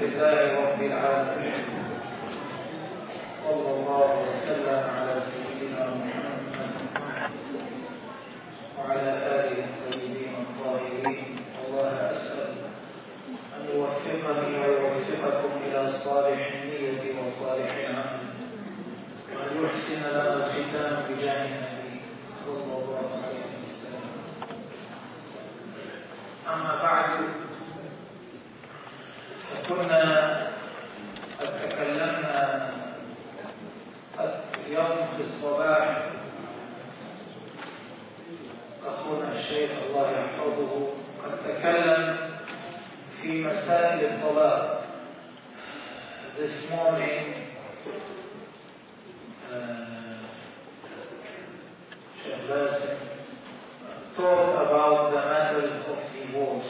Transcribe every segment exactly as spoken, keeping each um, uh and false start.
لله رب العالمين، صلى الله وسلم على سيدنا محمد وعلى آله الطيبين الطاهرين. والله أسأل أن يوفقني ويوفقكم إلى صالح النية وصالح العمل، وأن يحسن لنا الختام بجاه النبي صلى الله عليه وسلم. أما بعد، فكنا قد تكلمنا اليوم في الصباح، أخونا الشيخ الله يحفظه قد تكلم في مسائل الطلاق. This morning Sheikh Basim talked about the matters of divorce.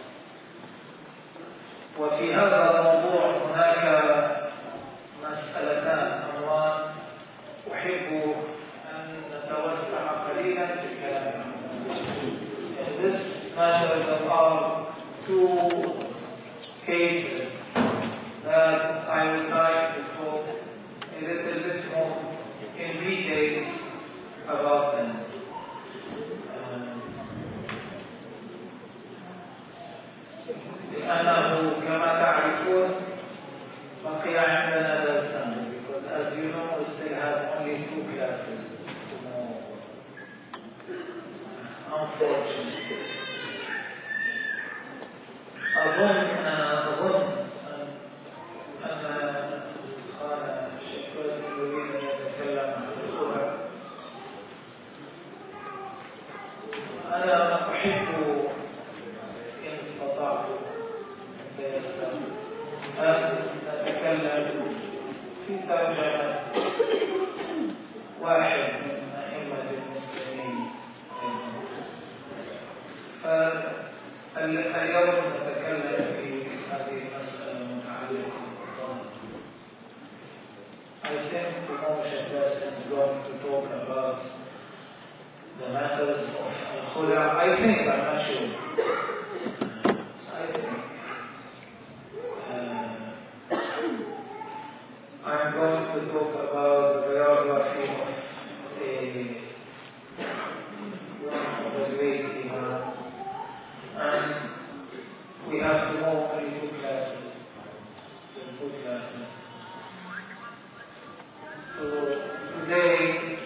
وفي هذا الموضوع هناك مسألتان أمران أحب أن نتوسع قليلا في الكلام عنه. In this matter there are two cases that I would like to talk a little bit more in detail about them. لأنه كما تعرفون بقي عندنا درسان, because as you know we still have only two classes tomorrow, unfortunately. أظن أظن أن أخانا الشيخ باسم يريد أن يتكلم عن الخلع. أنا أحب إن استطعت أن نتكلم في ترجمة واحد من أئمة المسلمين. فاليوم نتكلم في هذه المسألة المتعلقة بالطلاق. I think tomorrow Sheikh Basim is going to talk about the matters of al-khula. I think, I'm not sure. I think uh, I'm going to talk about the biography of a one of the great imams, and we have tomorrow only two classes, two classes. So today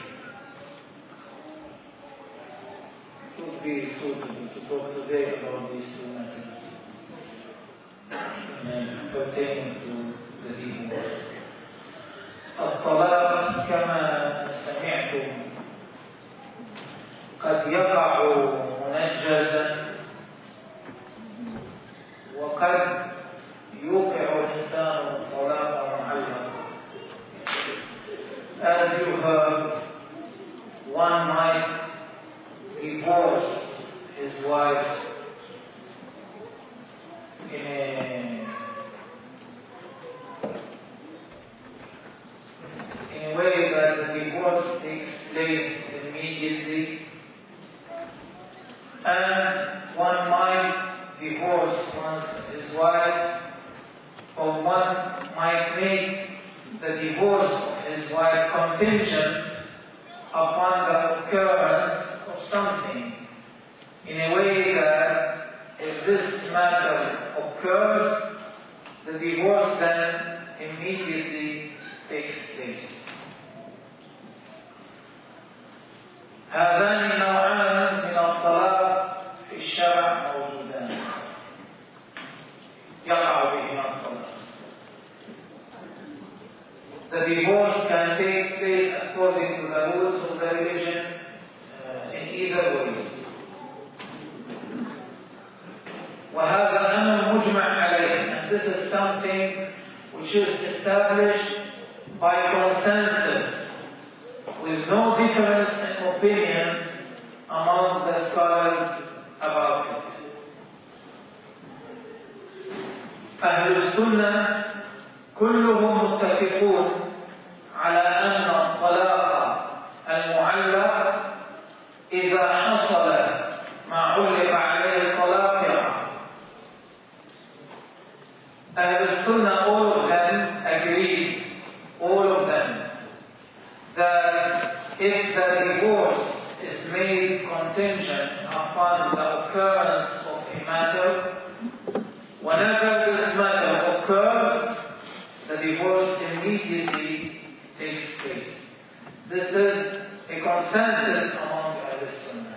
it would be suitable to talk today about these two matters pertaining to the divorce. الطلاق كما سمعتم قد يقع منجزا وقد يوقع الإنسان الطلاق معلقا. As you heard, one might divorce his wife in a in a way that the divorce takes place immediately, and one might divorce one's his wife, or one might make the divorce of his wife contingent upon the occurrence of something, in a way that if this matter occurs, the divorce then immediately takes place. هذان النوعان من الطلاق في الشرع موجودان يقع بهما الطلاق. The divorce can take place according to the rules of the religion uh, in either way. وهذا أمر مجمع عليه, and this is something which is established by consensus, with no difference in opinions among the scholars about it. أهل السنة كلهم متفقون على أن الطلاق المعلق إذا حصل ما علق عليه الطلاق يقع. Ahlul Sunnah, all of them agreed, all of them, that if the divorce is made contingent upon the occurrence of a matter, whenever this matter occurs, the divorce immediately takes place. This is a consensus among Ahlul Sunnah.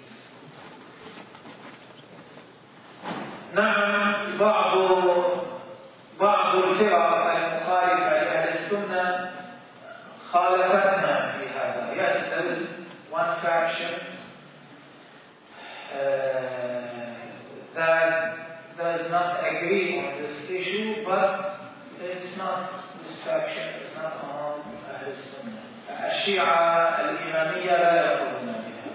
نعم بعض بعض الفرق المخالفة لأهل السنة خالفتنا في هذا. Yes, there is one faction uh, that does not agree on this issue, but it's not this faction, it's not among Ahl Sunnah. الشيعة الإمامية لا يقولون بها.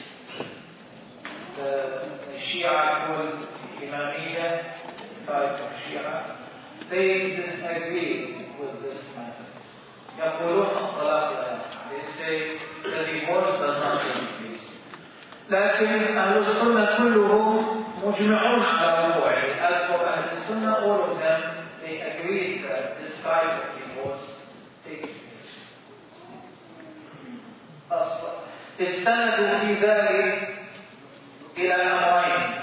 الشيعة called Imamiyya, type of Shia, they disagree with this matter. يقولون الطلاق لا يقع. They say the divorce does not take place. لكن أهل السنة كلهم مجمعون على وقوعه. As for أهل السنة, all of them, they agree that this type of divorce takes place. استندوا في ذلك إلى أمرين: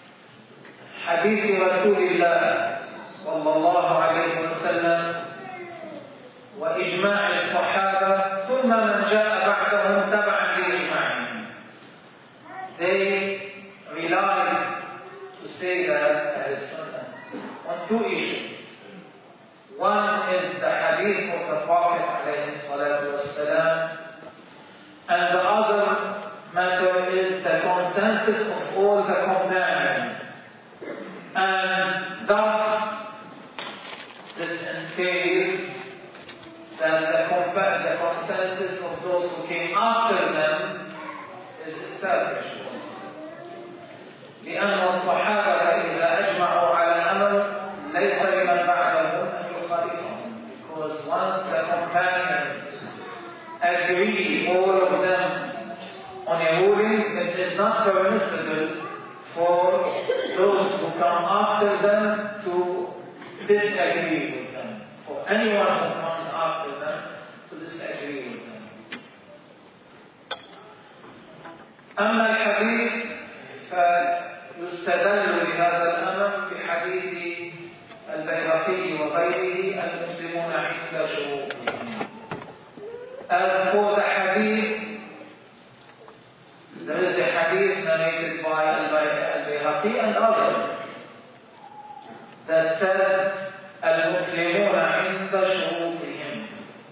حديث رسول الله صلى الله عليه وسلم وإجماع الصحابة ثم من جاء بعدهم تبعا لإجماعهم. They relied to say that Ahl Sunnah on two issues. One is the hadith of the Prophet alayhi salatu wasalam, and the other matter is the consensus of all the companions. And thus, this entails that the, the consensus of those who came after them is established. لأن الصحابة إذا أجمعوا على أمر ليس لمن بعدهم أن يخالفهم. Because once the companions agree, all of them, on a ruling, it is not permissible for those who come after them to disagree with them. For anyone who comes after them to disagree with them. أما الحديث فيستدل لهذا الأمر بحديث البيهقي وغيره: المسلمون عند شروطهم. As for the hadith, there is a hadith narrated by Al-Bayhaqi and others that says المسلمون عند شروطهم.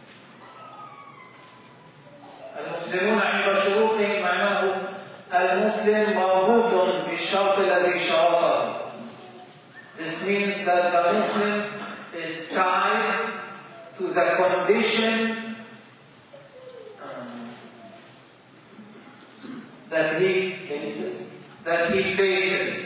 المسلمون عند شروطهم معناه المسلم مربوط بالشرط الذي شرطه. This means that the Muslim is tied to the condition um, that he that he faces.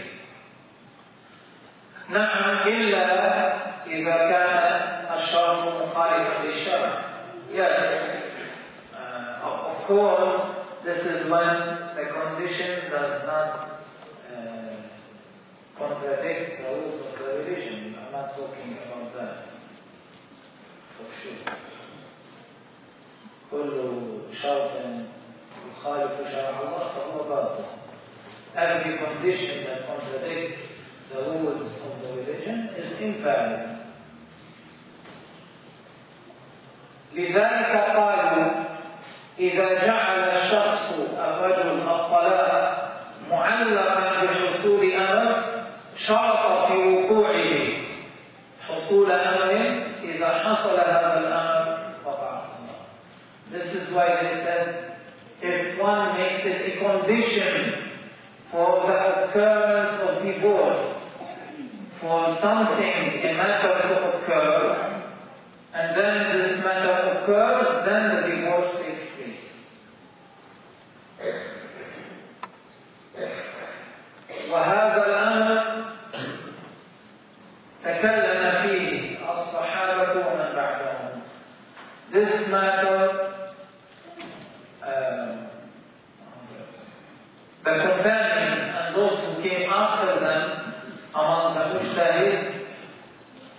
نعم إلا إذا كان الشرط مخالفا للشرع. Yes, uh, of course, this is when the condition does not uh, contradict the rules of the religion. I'm not talking about that, for sure. كل شرط يخالف شرع الله فهو باطل. Every condition that contradicts the rules of the religion is invalid. لذلك قالوا إذا جعل الشخص الرجل الطلاق معلقا بحصول أمر شرط في وقوعه حصول أمر إذا حصل هذا الأمر وقع. This is why they said if one makes it a condition for the occurrence of divorce, for something, a matter to occur, and then this matter occurs, then the divorce takes place. وهذا الأمر تكلم فيه الصحابة ومن بعدهم. This matter, um, the companions and those who came after them among the mujtahids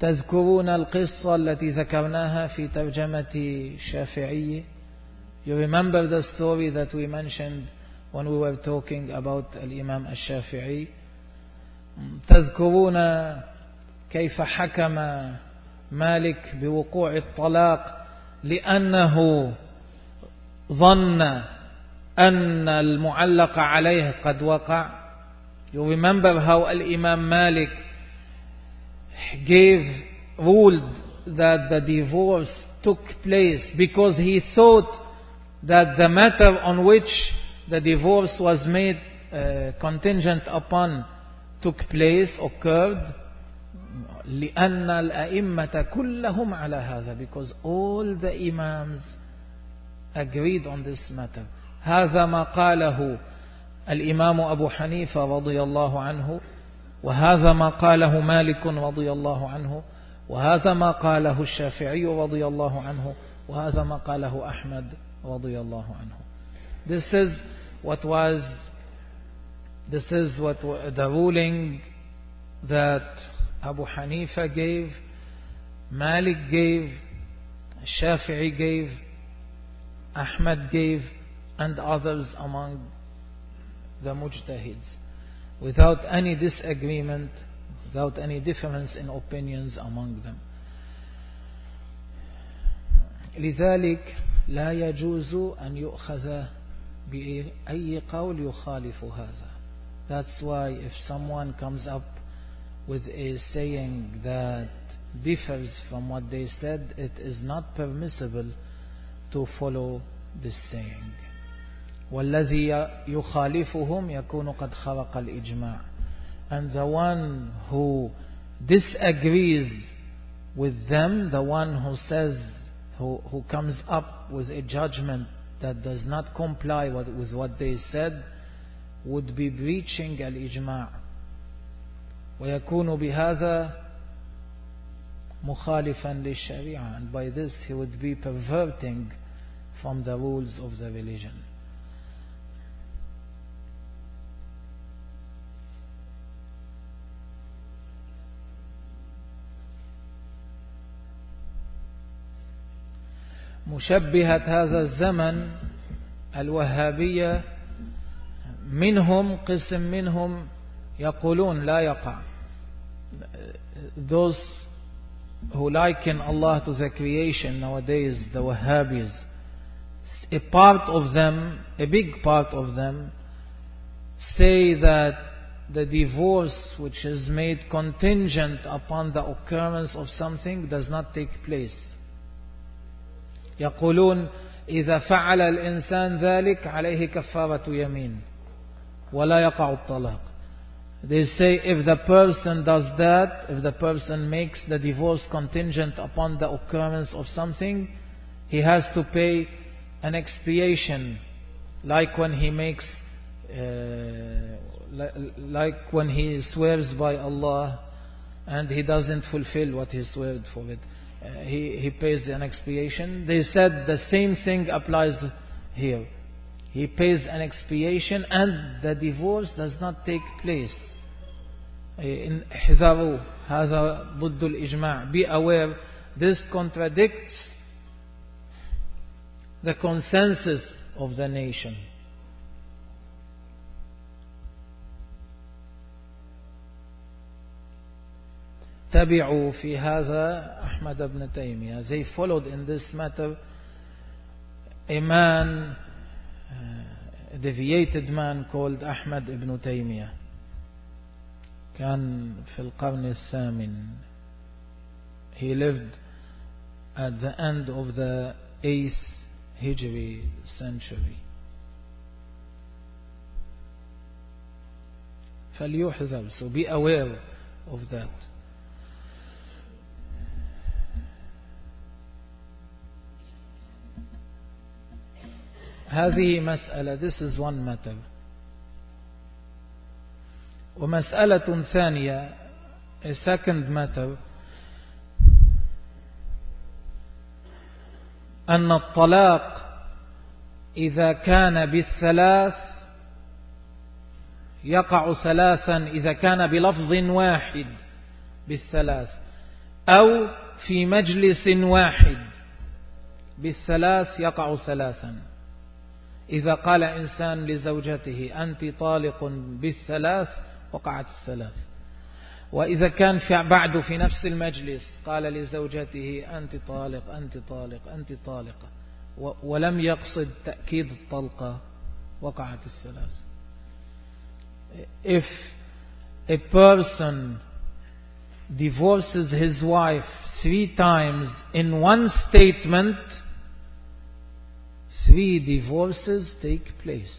تذكرون القصة التي ذكرناها في ترجمة الشافعي. You remember the story that we mentioned when we were talking about الإمام الشافعي. تذكرون كيف حكم مالك بوقوع الطلاق لأنه ظن أن المعلق عليه قد وقع. You remember how الإمام Malik gave ruled that the divorce took place because he thought that the matter on which the divorce was made uh, contingent upon took place, occurred. لأن الأئمة كلهم على هذا, because all the imams agreed on this matter. هذا ما قاله الإمام أبو حنيفة رضي الله عنه, وهذا ما قاله مالك رضي الله عنه, وهذا ما قاله الشافعي رضي الله عنه, وهذا ما قاله أحمد رضي الله عنه. This is what was this is what the ruling that Abu Hanifa gave, Malik gave, Shafi'i gave, Ahmad gave, and others among the mujtahids, without any disagreement, without any difference in opinions among them. لذلك لا يجوز أن يؤخذ بأي قول يخالف هذا. That's why if someone comes up with a saying that differs from what they said, it is not permissible to follow this saying. والذي يخالفهم يكون قد خرق الإجماع. And the one who disagrees with them, the one who says, who, who comes up with a judgment that does not comply with, with what they said, would be breaching الإجماع, ويكون بهذا مخالفا للشريعة, and by this he would be perverting from the rules of the religion. مشبهة هذا الزمن الوهابية منهم قسم منهم يقولون لا يقع. Those who liken Allah to the creation nowadays, the Wahhabis, a part of them, a big part of them, say that the divorce which is made contingent upon the occurrence of something does not take place. يقولون إذا فعل الإنسان ذلك عليه كفارة يمين ولا يقع الطلاق. They say if the person does that, if the person makes the divorce contingent upon the occurrence of something, he has to pay an expiation, like when he makes, uh, like when he swears by Allah and he doesn't fulfill what he sweared for it. Uh, he, he pays an expiation. They said the same thing applies here. He pays an expiation and the divorce does not take place. In احذروا هذا ضد الإجماع. Be aware, this contradicts the consensus of the nation. تبعوا في هذا أحمد بن تيمية. They followed in this matter a man, a deviated man called Ahmad ibn Taymiyyah. كان في القرن الثامن. He lived at the end of the eighth Hijri century. فليحذر, so be aware of that. هذه مسألة, this is one matter. ومسألة ثانية, a second matter, أن الطلاق إذا كان بالثلاث يقع ثلاثا إذا كان بلفظ واحد بالثلاث. أو في مجلس واحد بالثلاث يقع ثلاثا. إذا قال إنسان لزوجته أنت طالق بالثلاث وقعت الثلاث. وإذا كان في بعد في نفس المجلس قال لزوجته أنت طالق أنت طالق أنت طالقة ولم يقصد تأكيد الطلقة وقعت الثلاث. If a person divorces his wife three times in one statement, three divorces take place.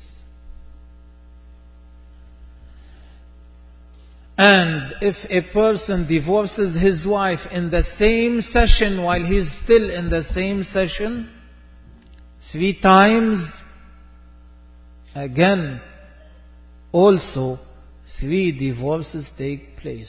And if a person divorces his wife in the same session while he's still in the same session, three times, again, also three divorces take place.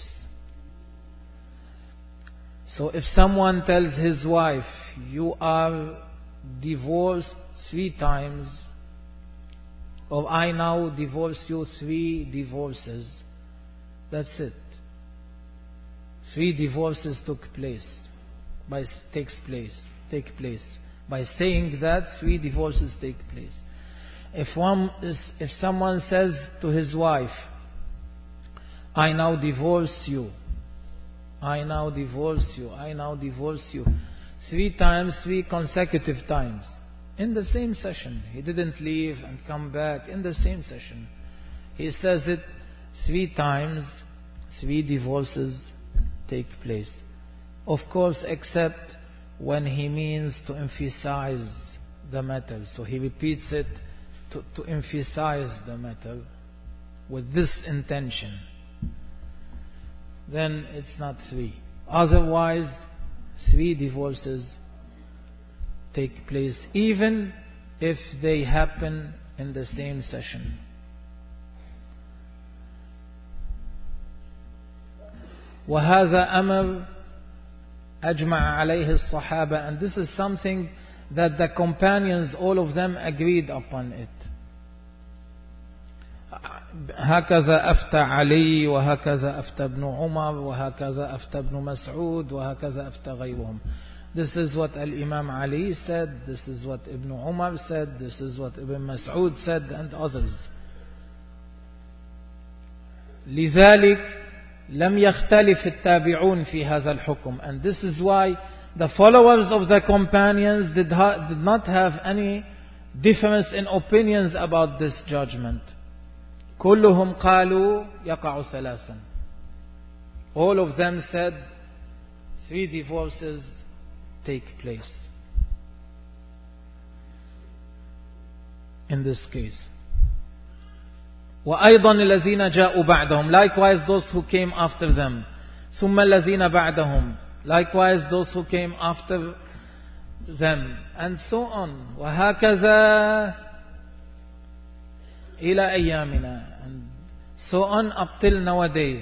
So if someone tells his wife, you are divorced three times, or I now divorce you three divorces, that's it. Three divorces took place. By takes place. Take place. By saying that, three divorces take place. If one is, if someone says to his wife, I now divorce you, I now divorce you, I now divorce you, three times, three consecutive times, in the same session. He didn't leave and come back, in the same session. He says it three times, three divorces take place. Of course, except when he means to emphasize the matter. So he repeats it to, to emphasize the matter with this intention. Then it's not three. Otherwise, three divorces take place, even if they happen in the same session. وهذا أمر أجمع عليه الصحابة, and this is something that the companions, all of them, agreed upon it. هكذا أفتى علي وهكذا أفتى ابن عمر وهكذا أفتى ابن مسعود وهكذا أفتى غيرهم. This is what Al-Imam Ali said, this is what Ibn Umar said, this is what Ibn Mas'ud said, and others. لذلك لم يختلف التابعون في هذا الحكم, and this is why the followers of the companions did, ha- did not have any difference in opinions about this judgment. كلهم قالوا يقع ثلاثا. All of them said three divorces take place in this case. وأيضا الذين جاءوا بعدهم, likewise those who came after them. ثم الذين بعدهم, likewise those who came after them, and so on. وهكذا إلى أيامنا, and so on up till nowadays.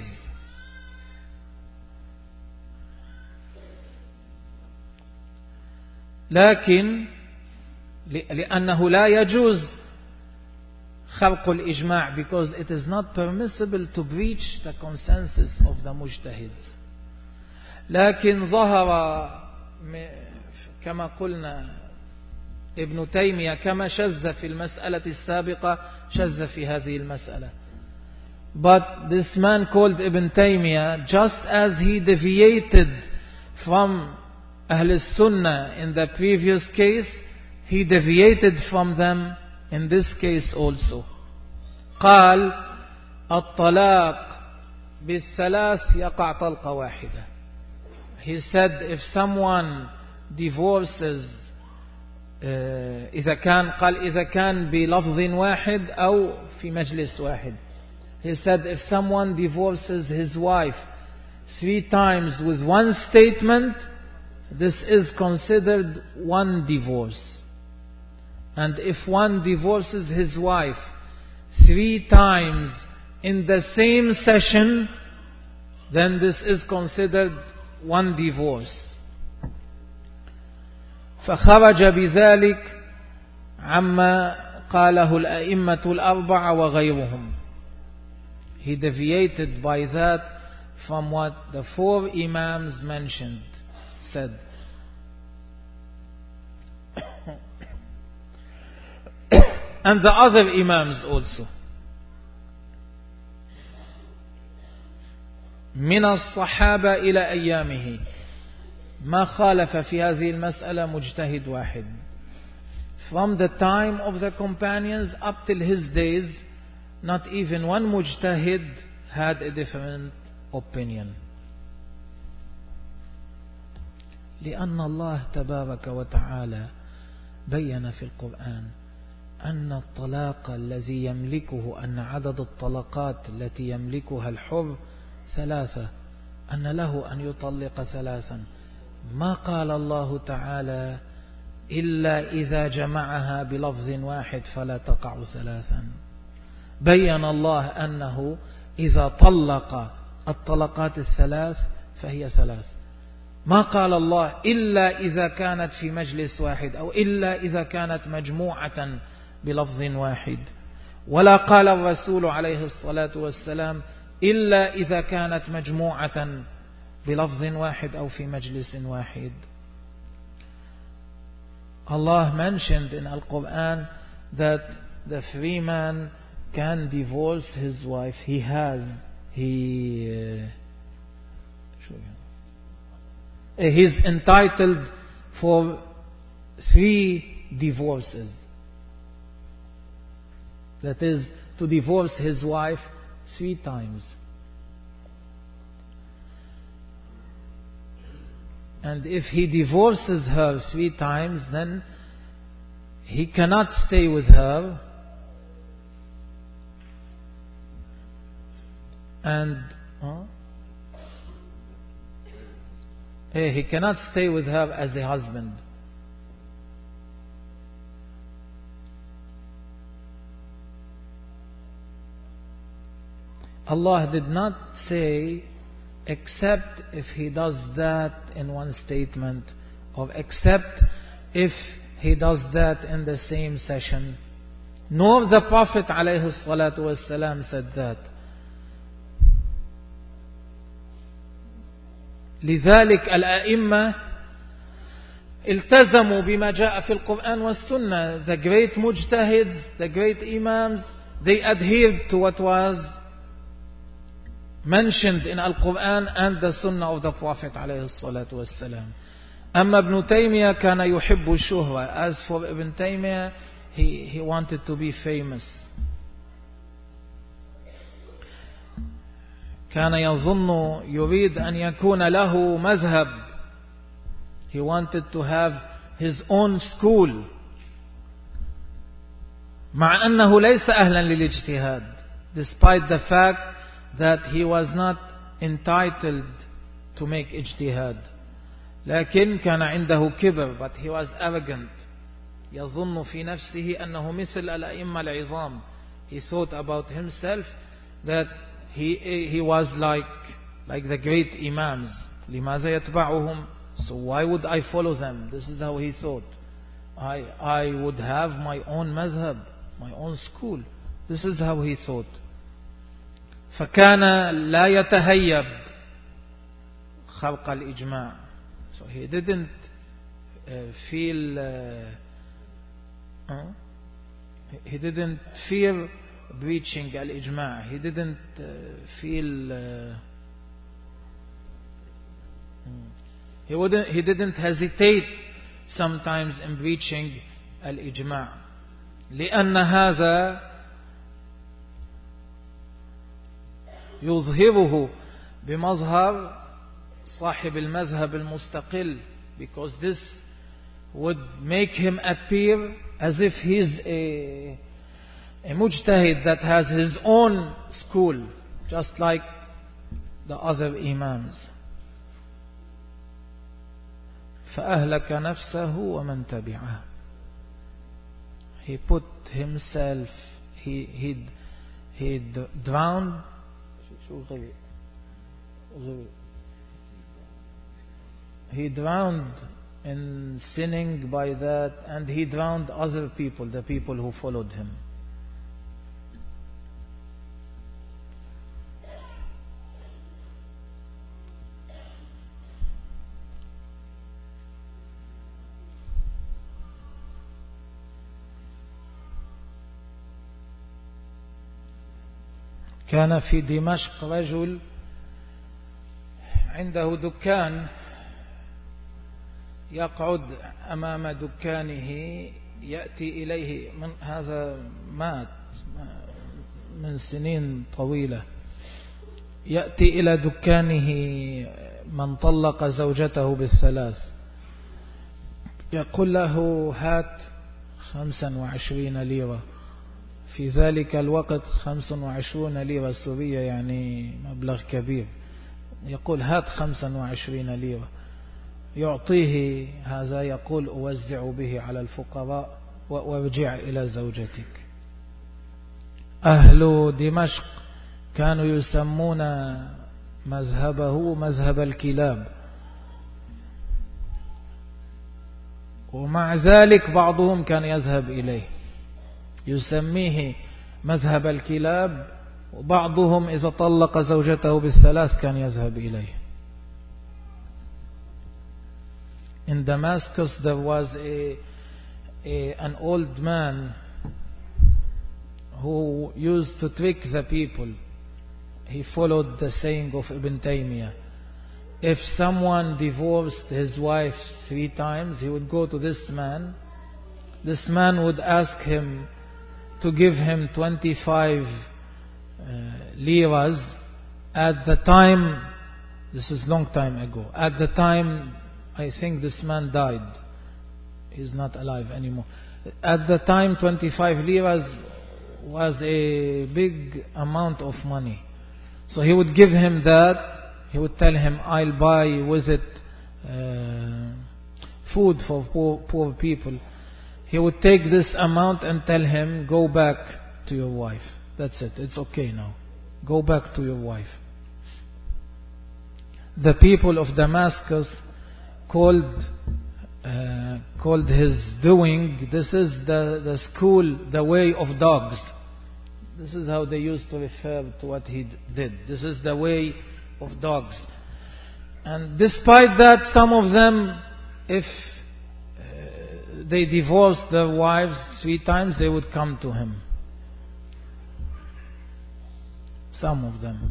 لكن لأنه لا يجوز خلق الإجماع, because it is not permissible to breach the consensus of the mujtahids. لكن ظهر كما قلنا ابن تيمية كما شذ في المسألة السابقة شذ في هذه المسألة. But this man called Ibn Taymiyyah, just as he deviated from Ahl Sunnah in the previous case, he deviated from them in this case also. قال الطلاق بالثلاث يقع طلقة واحدة. He said if someone divorces إذا كان قال إذا كان بلفظ واحد أو في مجلس واحد. He said if someone divorces his wife three times with one statement, this is considered one divorce. And if one divorces his wife three times in the same session, then this is considered one divorce. فخرج بذلك عما قاله الأئمة الأربعة وغيرهم. He deviated by that from what the four Imams mentioned, said. And the other Imams also. من الصحابة إلى أيامه ما خالف في هذه المسألة مجتهد واحد. From the time of the companions up till his days, not even one mujtahid had a different opinion. لأن الله تبارك وتعالى بين في القرآن أن الطلاق الذي يملكه، أن عدد الطلقات التي يملكها الحر ثلاثة، أن له أن يطلق ثلاثا. ما قال الله تعالى إلا إذا جمعها بلفظ واحد فلا تقع ثلاثا. بين الله أنه إذا طلق الطلقات الثلاث فهي ثلاث. ما قال الله إلا إذا كانت في مجلس واحد أو إلا إذا كانت مجموعة بلفظ واحد. ولا قال الرسول عليه الصلاة والسلام إلا إذا كانت مجموعة بلفظ واحد أو في مجلس واحد. Allah mentioned in Al-Quran that the free man can divorce his wife. He has, he, uh, he's entitled for three divorces. That is, to divorce his wife three times. And if he divorces her three times, then he cannot stay with her. And huh? he cannot stay with her as a husband. Allah did not say except if he does that in one statement, or except if he does that in the same session. Nor the Prophet ﷺ said that. لذلك الأئمة التزموا بما جاء في القرآن والسنة. The great mujtahids, the great imams, they adhered to what was mentioned in Al-Quran and the Sunnah of the Prophet عليه الصلاة والسلام. أما ابن تيمية كان يحب الشهرة. As for Ibn Taymiyyah, he, he wanted to be famous. كان يظن يريد أن يكون له مذهب. He wanted to have his own school. مع أنه ليس أهلا للاجتهاد. Despite the fact that he was not entitled to make ijtihad. لكن كان عنده كبر, but he was arrogant. يظن في نفسه أنه مثل الأئمة العظام. He thought about himself that he, he was like, like the great imams. لماذا يتبعهم? So why would I follow them? This is how he thought. I, I would have my own madhab, my own school. This is how he thought. فكان لا يتهيب خلق الإجماع. So he didn't uh, feel uh, uh, he didn't fear breaching al-ijma'. He didn't uh, feel uh, he wouldn't he didn't hesitate sometimes in breaching al-ijma'. لأن هذا يظهره بمظهر صاحب المذهب المستقل, because this would make him appear as if he is a, a mujtahid that has his own school, just like the other imams. فأهلك نفسه ومن تبعه. He put himself, he he he drowned. He drowned in sinning by that, and he drowned other people, the people who followed him. كان في دمشق رجل عنده دكان، يقعد أمام دكانه، يأتي إليه من هذا مات من سنين طويلة، يأتي إلى دكانه من طلق زوجته بالثلاث، يقول له هات خمسا وعشرين ليرة. في ذلك الوقت خمسا وعشرون ليرة سورية يعني مبلغ كبير. يقول هات خمسا وعشرين ليرة، يعطيه هذا، يقول أوزع به على الفقراء وارجع إلى زوجتك. أهل دمشق كانوا يسمون مذهبه مذهب الكلاب، ومع ذلك بعضهم كان يذهب إليه يسميه مذهب الكلاب، وبعضهم إذا طلق زوجته بالثلاث كان يذهب إليه. In Damascus there was a, a, an old man who used to trick the people. He followed the saying of Ibn Taymiyyah. If someone divorced his wife three times, he would go to this man. This man would ask him to give him twenty-five uh, liras. At the time, this is long time ago, at the time I think this man died. He's not alive anymore. At the time, twenty-five liras was a big amount of money. So he would give him that. He would tell him, I'll buy with it uh, food for poor, poor people. He would take this amount and tell him, go back to your wife. That's it. It's okay now. Go back to your wife. The people of Damascus called uh, called his doing, this is the, the school, the way of dogs. This is how they used to refer to what he did. This is the way of dogs. And despite that, some of them, if uh, they divorced their wives three times, they would come to him. Some of them.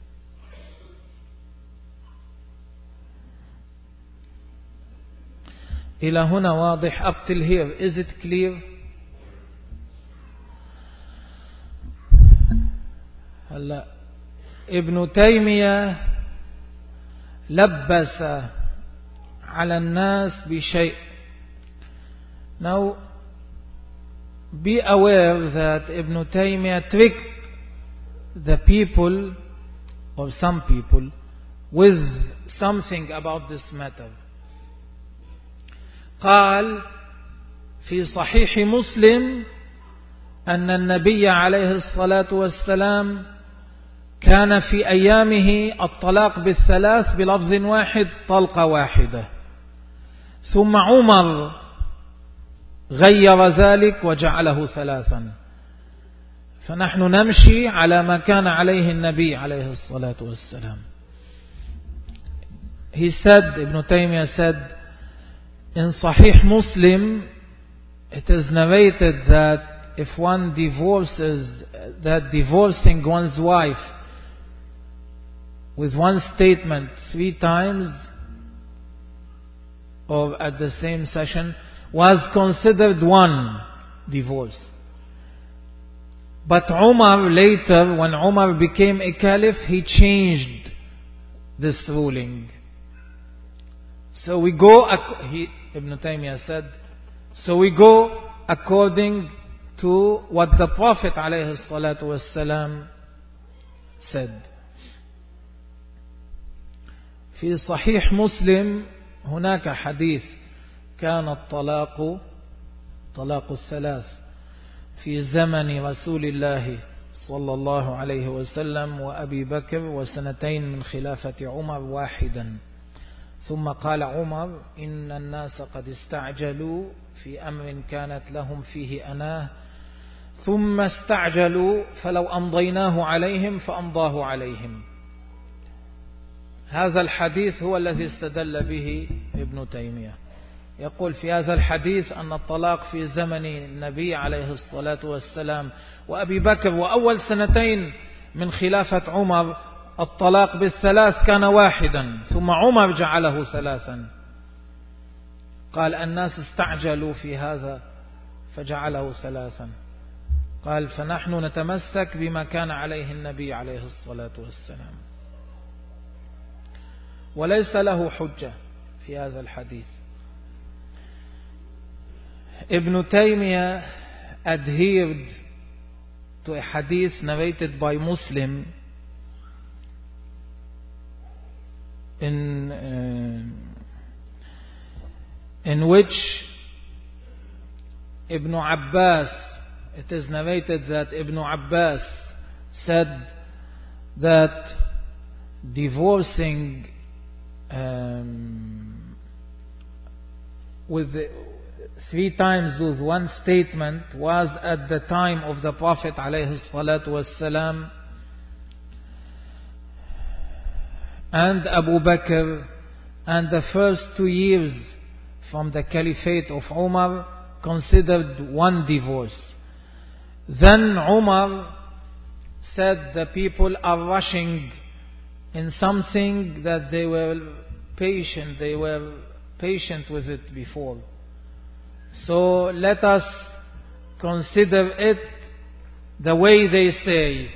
إلى هنا واضح. Up till here, is it clear? هلا ابن تيمية لبس على الناس بشيء. Now be aware that Ibn Taymiyyah tricked the people or some people with something about this matter. قال في صحيح مسلم أن النبي عليه الصلاة والسلام كان في أيامه الطلاق بالثلاث بلفظ واحد، طلقة واحدة. ثم عمر غير ذلك وجعله ثلاثا. فنحن نمشي على ما كان عليه النبي عليه الصلاة والسلام. He said, Ibn Taymiyyah said, in Sahih Muslim, it is narrated that if one divorces, that divorcing one's wife with one statement three times or at the same session was considered one divorce. But Umar later, when Umar became a caliph, he changed this ruling. So we go, he, Ibn Taymiyyah said, so we go according to what the Prophet alayhi salatu wassalam said. في صحيح مسلم هناك حديث كان الطلاق طلاق الثلاث في زمن رسول الله صلى الله عليه وسلم وأبي بكر وسنتين من خلافة عمر واحدا. ثم قال عمر إن الناس قد استعجلوا في أمر كانت لهم فيه أناه ثم استعجلوا فلو أمضيناه عليهم فأمضاه عليهم. هذا الحديث هو الذي استدل به ابن تيمية. يقول في هذا الحديث أن الطلاق في زمن النبي عليه الصلاة والسلام وأبي بكر وأول سنتين من خلافة عمر الطلاق بالثلاث كان واحدا، ثم عمر جعله ثلاثا. قال الناس استعجلوا في هذا فجعله ثلاثا. قال فنحن نتمسك بما كان عليه النبي عليه الصلاة والسلام، وليس له حجة في هذا الحديث. Ibn Taymiyyah adhered to a hadith narrated by Muslim in uh, in which Ibn Abbas, it is narrated that Ibn Abbas said that divorcing um, with the, three times with one statement was at the time of the Prophet alayhi salatu wassalam and Abu Bakr, and the first two years from the Caliphate of Umar considered one divorce. Then Umar said the people are rushing in something that they were patient, they were patient with it before. So let us consider it the way they say.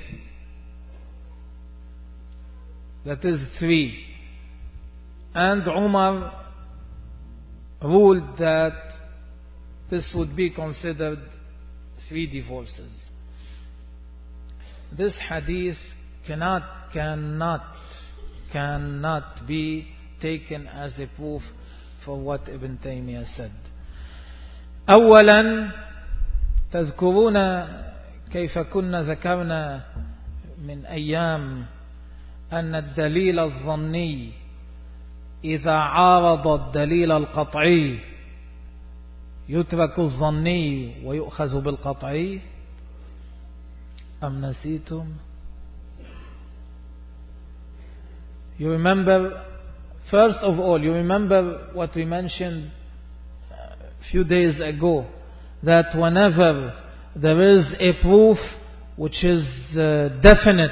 That is three. And Umar ruled that this would be considered three divorces. This hadith cannot, cannot, cannot be taken as a proof for what Ibn Taymiyyah said. أولا تذكرون كيف كنا ذكرنا من أيام أن الدليل الظني إذا عارض الدليل القطعي يترك الظني ويؤخذ بالقطعي. أم نسيتم؟ You remember, first of all, you remember what we mentioned a few days ago, that whenever there is a proof which is uh, definite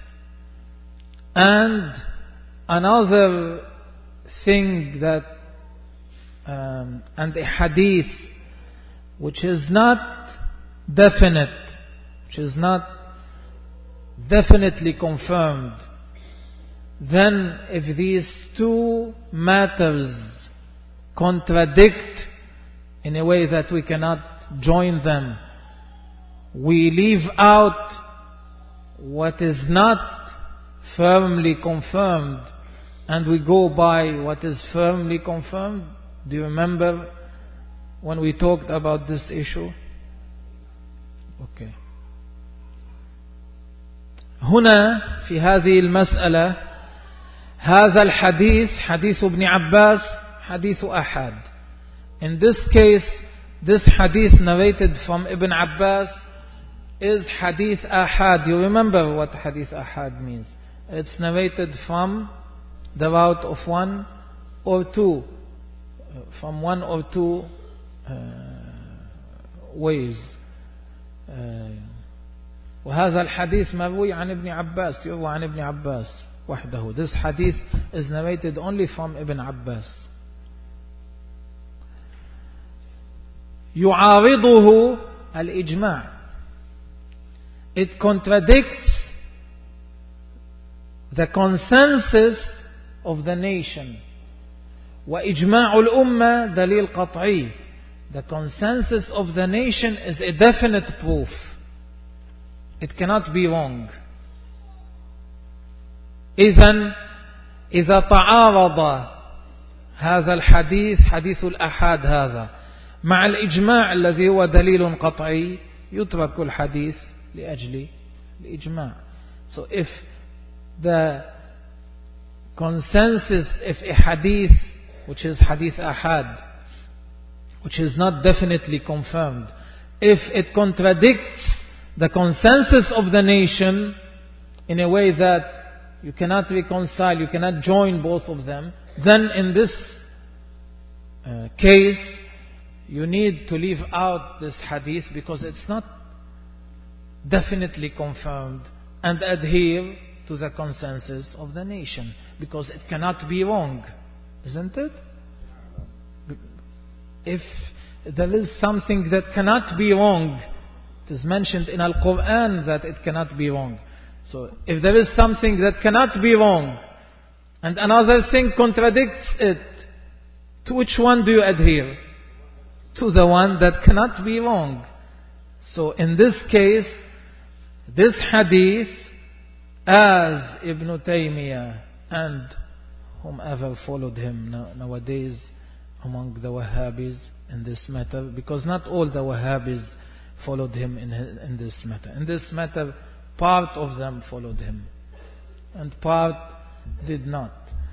and another thing that um, and a hadith which is not definite, which is not definitely confirmed, then if these two matters contradict in a way that we cannot join them, we leave out what is not firmly confirmed and we go by what is firmly confirmed. Do you remember when we talked about this issue? Okay. هنا في هذه المسألة هذا الحديث حديث ابن عباس حديث أحد. In this case, this hadith narrated from Ibn Abbas is hadith ahad. You remember what hadith ahad means? It's narrated from the route of one or two, from one or two uh, ways. uh, وهذا الحديث مروي عن ابن عباس، يروى عن ابن عباس وحده. This hadith is narrated only from Ibn Abbas. يعارضه الإجماع. It contradicts the consensus of the nation. وإجماع الأمة دليل قطعي. The consensus of the nation is a definite proof. It cannot be wrong. إذن إذا تعارض هذا الحديث حديث الأحاد هذا مع الإجماع الذي هو دليل قطعي يترك الحديث لأجل الإجماع. So if the consensus, if a hadith which is hadith ahad, which is not definitely confirmed, if it contradicts the consensus of the nation in a way that you cannot reconcile, you cannot join both of them, then in this uh, case you need to leave out this hadith because it's not definitely confirmed and adhere to the consensus of the nation, because it cannot be wrong, isn't it? If there is something that cannot be wrong, it is mentioned in Al-Quran that it cannot be wrong. So if there is something that cannot be wrong and another thing contradicts it, to which one do you adhere? To the one that cannot be wrong. So in this case, this hadith, as Ibn Taymiyyah and whomever followed him nowadays among the Wahhabis in this matter, because not all the Wahhabis followed him in, in this matter. In this matter, part of them followed him and part did not.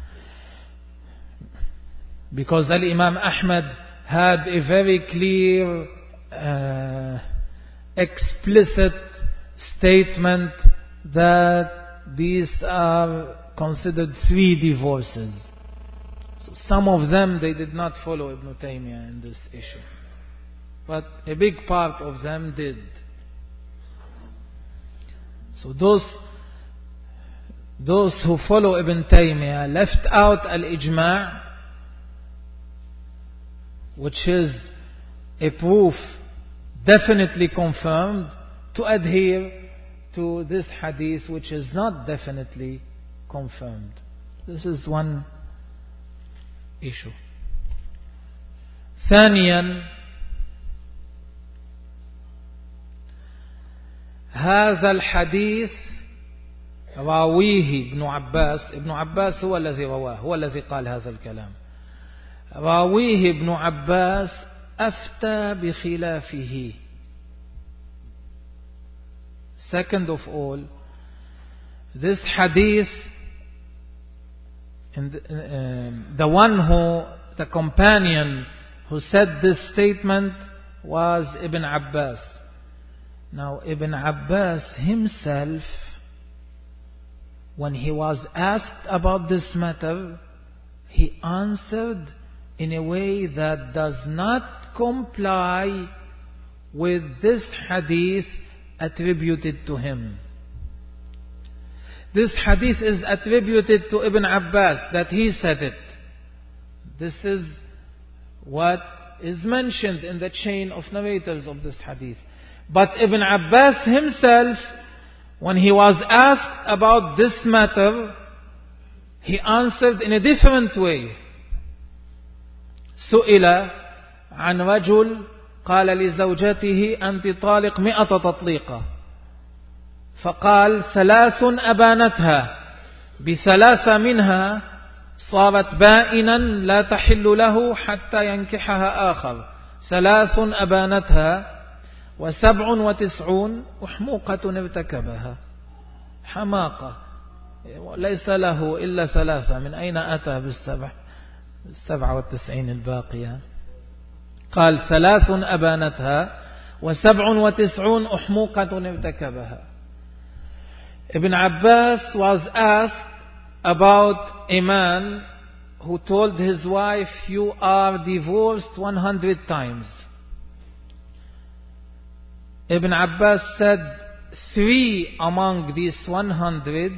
Because Al-Imam Ahmad had a very clear, uh, explicit statement that these are considered three divorces. So some of them, they did not follow Ibn Taymiyyah in this issue. But a big part of them did. So those, those who follow Ibn Taymiyyah left out Al-Ijma', which is a proof definitely confirmed, to adhere to this hadith which is not definitely confirmed. This is one issue. ثانيا, هذا الحديث راويه ابن عباس. ابن عباس هو الذي رواه، هو الذي قال هذا الكلام. راويه ابن عباس أفتى بخلافه. Second of all, this hadith, and uh, the one who, the companion who said this statement was Ibn Abbas. Now Ibn Abbas himself, when he was asked about this matter, he answered in a way that does not comply with this hadith attributed to him. This hadith is attributed to Ibn Abbas, that he said it. This is what is mentioned in the chain of narrators of this hadith. But Ibn Abbas himself, when he was asked about this matter, he answered in a different way. سئل عن رجل قال لزوجته أنت طالق مئة تطليقة، فقال ثلاث أبانتها، بثلاثة منها صارت بائنا لا تحل له حتى ينكحها آخر، ثلاث أبانتها وسبع وتسعون أحموقة ارتكبها. حماقة، ليس له إلا ثلاثة، من أين أتى بالسبع السبعة والتسعين الباقية؟ قال ثلاث أبانتها وسبع وتسعون أحموقة ارتكبها. Ibn Abbas was asked about a man who told his wife, you are divorced one hundred times. Ibn Abbas said, three among these one hundred,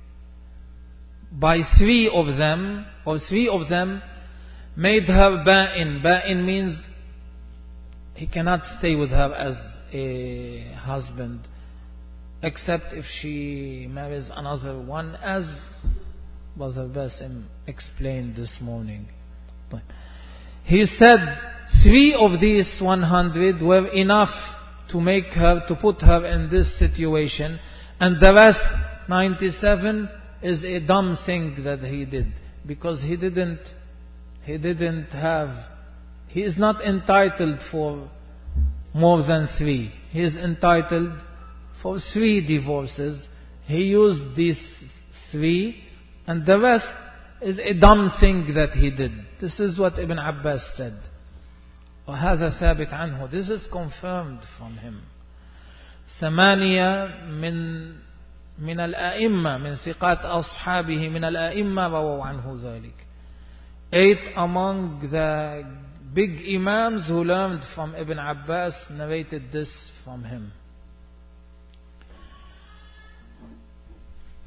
by three of them, or three of them, made her ba'in. Ba'in means he cannot stay with her as a husband, except if she marries another one, as Brother Basim explained this morning. But he said three of these one hundred were enough to make her, to put her in this situation, and the rest, ninety-seven, is a dumb thing that he did, because he didn't he didn't have he is not entitled for more than three. He is entitled for three divorces. He used these three, and the rest is a dumb thing that he did. This is what Ibn Abbas said. وهذا ثابت عنه. This is confirmed from him. ثمانية من من الأئمة من ثقات أصحابه من الأئمة رووا عنه ذلك. Eight among the big imams who learned from Ibn Abbas narrated this from him.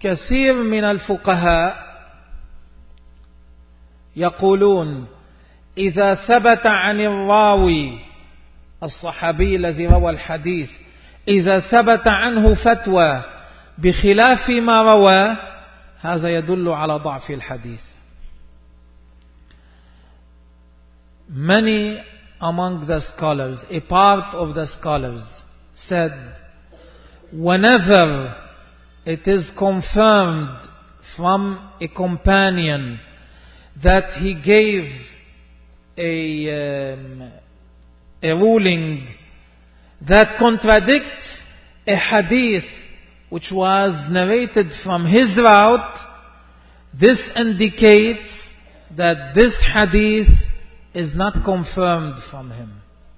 كثير من الفقهاء يقولون إذا ثبت عن الراوي الصحابي الذي روى الحديث إذا ثبت عنه فتوى بخلاف ما روى هذا يدل على ضعف الحديث. Many among the scholars, a part of the scholars said whenever it is confirmed from a companion that he gave a, um, a ruling that contradicts a hadith which was narrated from his route, this indicates that this hadith is not confirmed from him.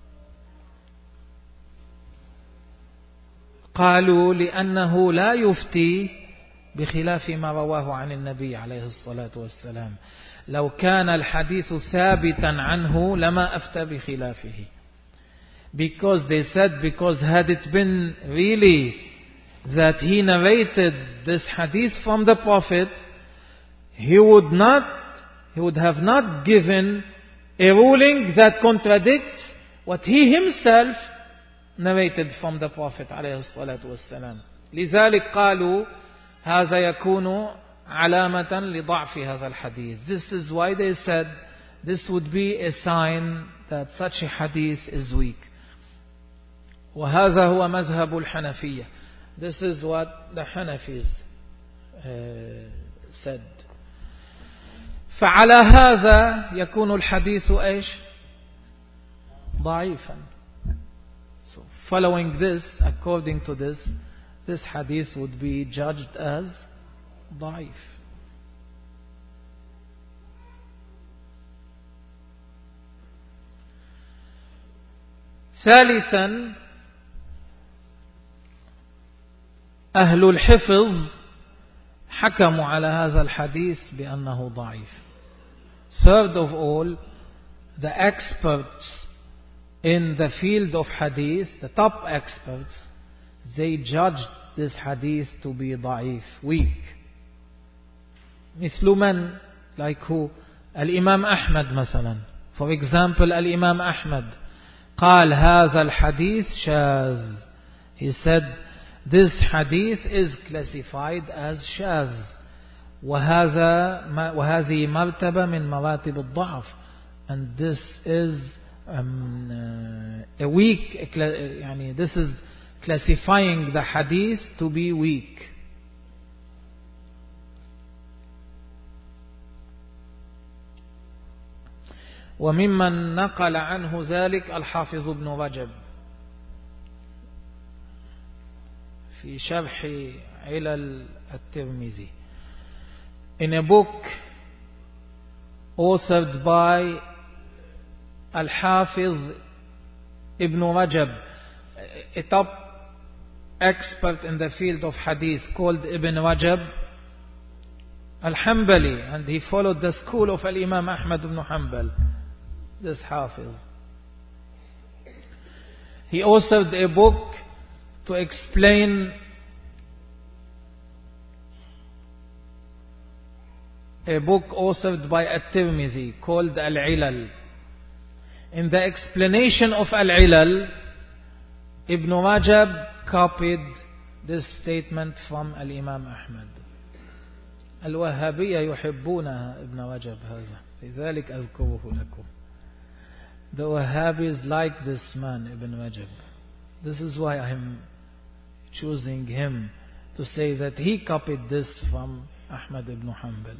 قالوا لأنه لا يفتي بخلاف ما رواه عن النبي عليه الصلاة والسلام. لو كان الحديث ثابتا عنه لما أفتى بخلافه. Because they said, because had it been really that he narrated this hadith from the Prophet, he would not, he would have not given a ruling that contradicts what he himself narrated from the Prophet عليه الصلاة والسلام. لذلك قالوا هذا يكون علامة لضعف هذا الحديث. This is why they said this would be a sign that such a hadith is weak. وهذا هو مذهب الحنفية. This is what the Hanafis uh, said. فعلى هذا يكون الحديث إيش؟ ضعيفا. So following this, according to this, this hadith would be judged as ضعيف. ثالثا أهل الحفظ حكموا على هذا الحديث بأنه ضعيف. Third of all, the experts in the field of hadith, the top experts, they judged this hadith to be ضعيف, weak. مثل من, like who? الإمام أحمد مثلا. For example, الإمام أحمد قال هذا الحديث شاذ. He said this hadith is classified as شاذ. وهذا وهذه مرتبة من مراتب الضعف. And this is um, a weak, يعني this is classifying the hadith to be weak. وممن نقل عنه ذلك الحافظ ابن رجب في شرح علل الترمذي. In a book authored by Al-Hafiz Ibn Rajab, a top expert in the field of hadith called Ibn Rajab Al-Hanbali, and he followed the school of Al-Imam Ahmad ibn Hanbal, this Hafiz. He authored a book to explain a book authored by At-Tirmidhi called Al-Ilal. In the explanation of Al-Ilal, Ibn Rajab copied this statement from Al-Imam Ahmad. الوهابية يحبونها ابن رجب هذا لذلك أذكره لكم. The Wahhabis like this man Ibn Rajab. This is why I am choosing him to say that he copied this from Ahmad ibn Hanbal.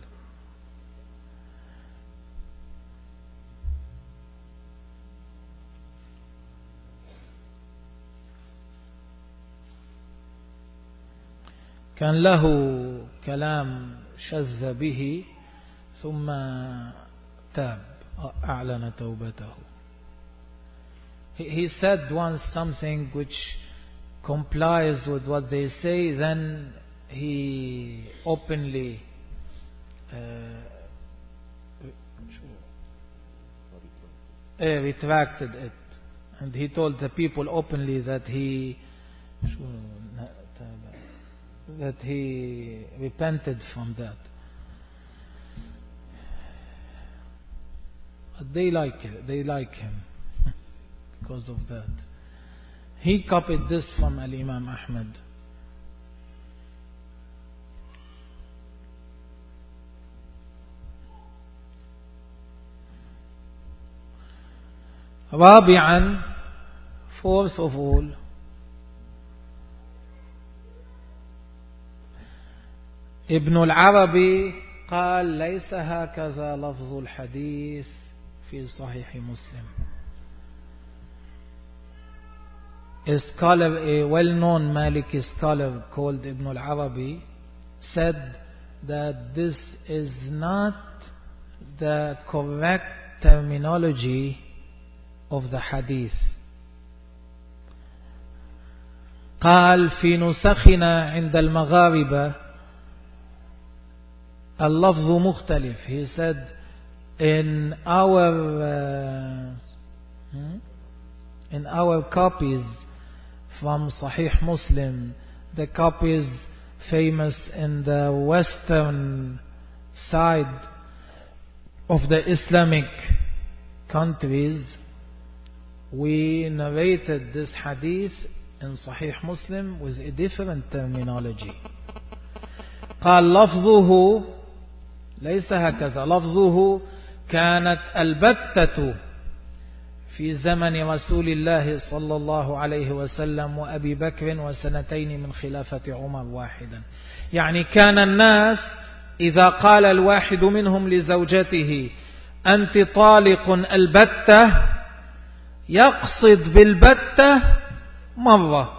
كان له كلام شذ به ثم تاب أعلن توبته. He, he said once something which complies with what they say, then he openly uh, uh, retracted it, and he told the people openly that he that he repented from that. But they like it. They like him because of that. He copied this from Al-Imam Ahmad. رابعا, fourth of all, ابن العربي قال ليس هكذا لفظ الحديث في صحيح مسلم. A scholar, a well-known Maliki scholar called Ibn al-Arabi said that this is not the correct terminology of the hadith. قال في نسخنا عند المغاربة اللفظ مختلف. He said in our uh, in our copies from Sahih Muslim, the copies famous in the western side of the Islamic countries, we narrated this hadith in Sahih Muslim with a different terminology. قال لفظه ليس هكذا. لفظه كانت البتة في زمن رسول الله صلى الله عليه وسلم وأبي بكر وسنتين من خلافة عمر واحدا. يعني كان الناس إذا قال الواحد منهم لزوجته أنت طالق البتة يقصد بالبتة مرة.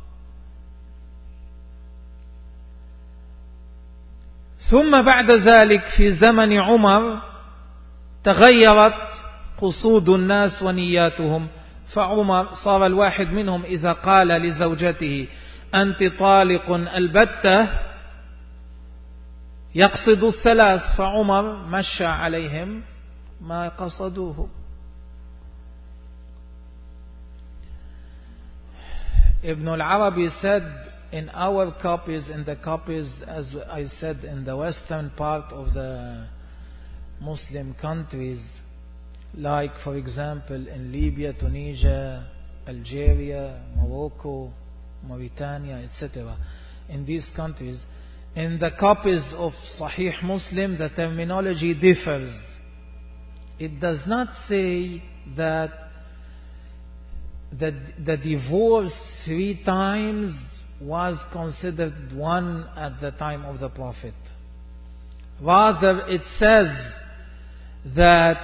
ثم بعد ذلك في زمن عمر تغيرت قصود الناس ونياتهم، فعمر صار الواحد منهم إذا قال لزوجته أنت طالق البتة يقصد الثلاث، فعمر مشى عليهم ما قصدوه. Ibn al-Arabi said in our copies, in the copies as I said in the western part of the Muslim countries, like for example in Libya, Tunisia, Algeria, Morocco, Mauritania, et cetera. In these countries, in the copies of Sahih Muslim, the terminology differs. It does not say that the, the divorce three times was considered one at the time of the Prophet. Rather, it says that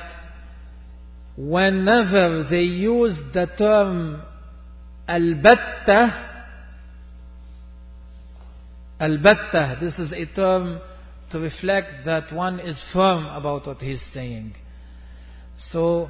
whenever they use the term al-battah, al-battah, this is a term to reflect that one is firm about what he's saying. So,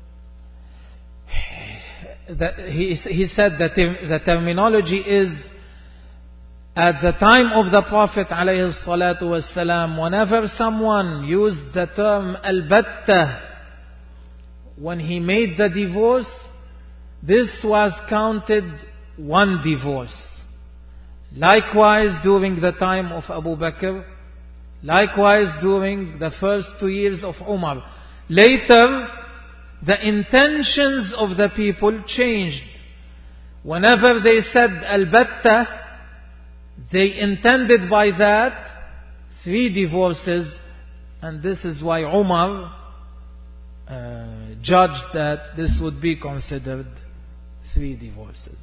that he, he said that the terminology is at the time of the Prophet alayhi salatu wasalam, whenever someone used the term al-battah when he made the divorce, this was counted one divorce. Likewise during the time of Abu Bakr, likewise during the first two years of Umar. Later, the intentions of the people changed. Whenever they said al-battah, they intended by that three divorces, and this is why Umar uh, judged that this would be considered three divorces.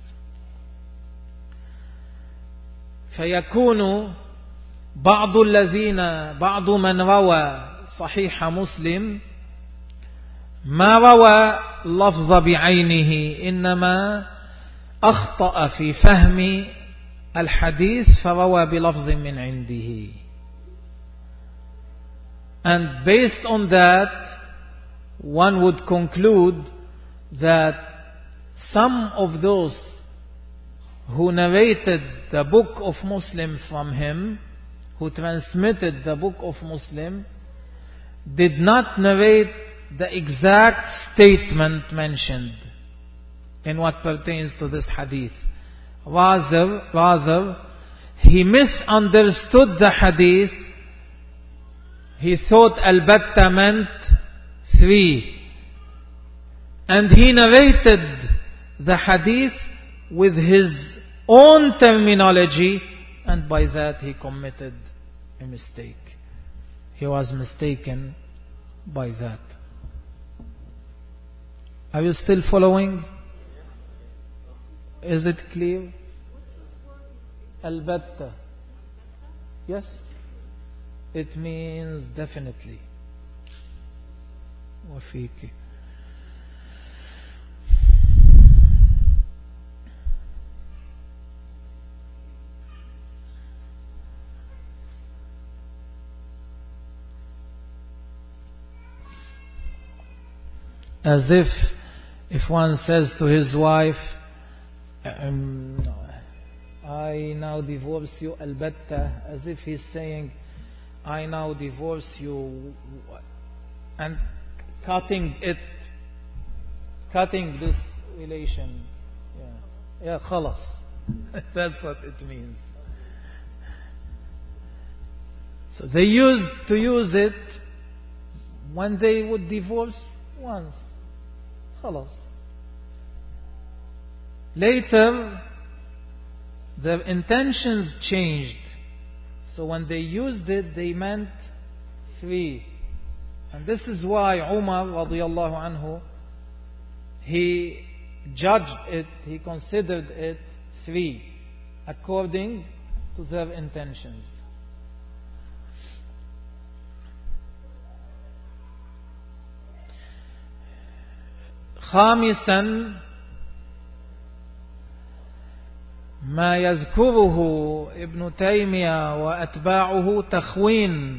فيكون بعض الذين بعض من روى صحيح مسلم ما روى لفظ بعينه، إنما أخطأ في فهم الحديث فروى بلفظ من عنده. And based on that, one would conclude that some of those who narrated the book of Muslim from him, who transmitted the book of Muslim, did not narrate the exact statement mentioned in what pertains to this hadith. Rather, rather, he misunderstood the hadith. He thought al-batta meant three. And he narrated the hadith with his own terminology, and by that he committed a mistake. He was mistaken by that. Are you still following? Is it clear? Al-batta. Yes? It means definitely. وفيك. As if if one says to his wife, um, I now divorce you, al-batta, as if he's saying, I now divorce you, and cutting it, cutting this relation. Yeah, yeah, khalas. That's what it means. So they used to use it when they would divorce once. Khalas. Later, their intentions changed. So when they used it, they meant three. And this is why Umar radiyallahu anhu, he judged it, he considered it three, according to their intentions. خامسا ما يذكره ابن تيمية وأتباعه تخوين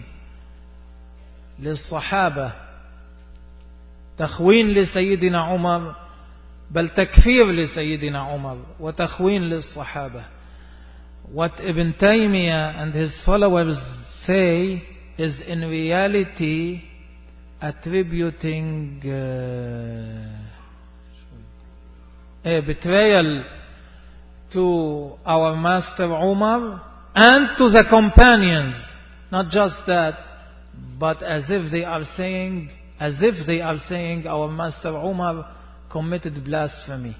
للصحابة، تخوين لسيدنا عمر، بل تكفير لسيدنا عمر وتخوين للصحابة. What Ibn Taymiyyah and his followers say is in reality attributing uh, a betrayal to our master Umar and to the companions. Not just that, but as if they are saying, as if they are saying our master Umar committed blasphemy.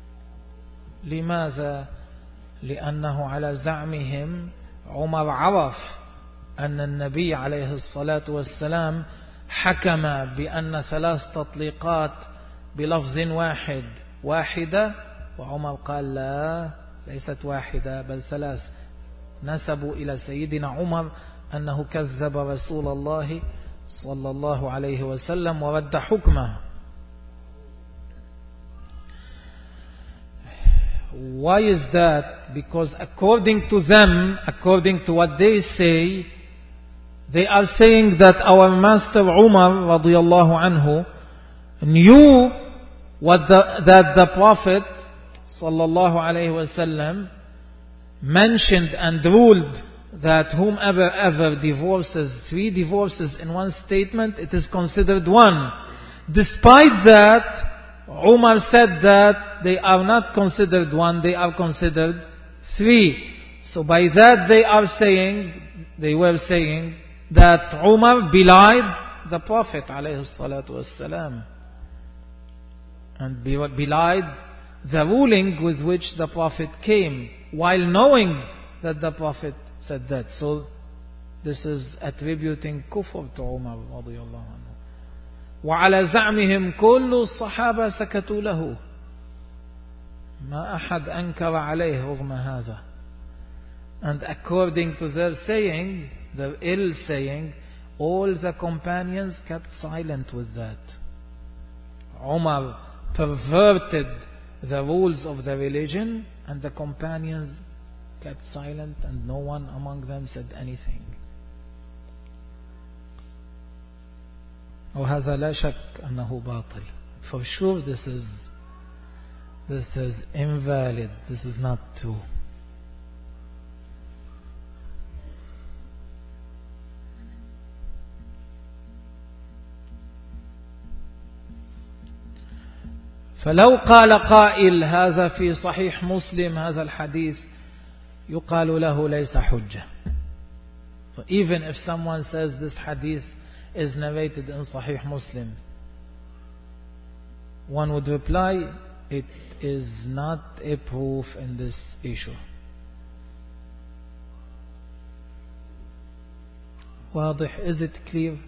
لماذا؟ لأنه على زعمهم عمر عرف أن النبي عليه الصلاة والسلام حكم بأن ثلاث تطليقات بلفظ واحد واحدة، وعمر قال لا، ليست واحدة بل ثلاث. نسبوا إلى سيدنا عمر أنه كذب رسول الله صلى الله عليه وسلم ورد حكمه. Why is that? Because according to them, according to what they say, they are saying that our master Umar radiyallahu anhu knew what the, that the Prophet sallallahu alayhi wasallam mentioned and ruled that whomever ever divorces three divorces in one statement, it is considered one. Despite that, Umar said that they are not considered one, they are considered three. So by that they are saying, they were saying that Umar belied the Prophet alayhi salatu wassalam, and belied the ruling with which the Prophet came, while knowing that the Prophet said that. So this is attributing kufr to Umar radiyallahu anhu. وعلى زعمهم كل الصحابة سكتوا له ما أحد أنكر عليه رغم هذا. And according to their saying, their ill saying, all the companions kept silent with that. Umar perverted the rules of the religion, and the companions kept silent, and no one among them said anything. وهذا لا شك أنه باطل. For sure this is this is invalid. This is not true. فلو قال قائل هذا في صحيح مسلم هذا الحديث يقال له ليس حجة. So even if someone says this hadith is narrated in Sahih Muslim, one would reply, it is not a proof in this issue. واضح? Is it clear?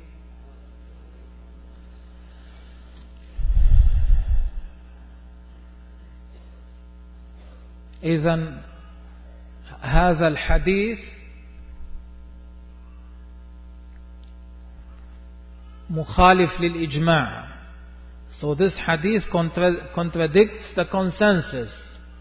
إذن هذا الحديث مخالف للإجماع. So this hadith contra- contradicts the consensus.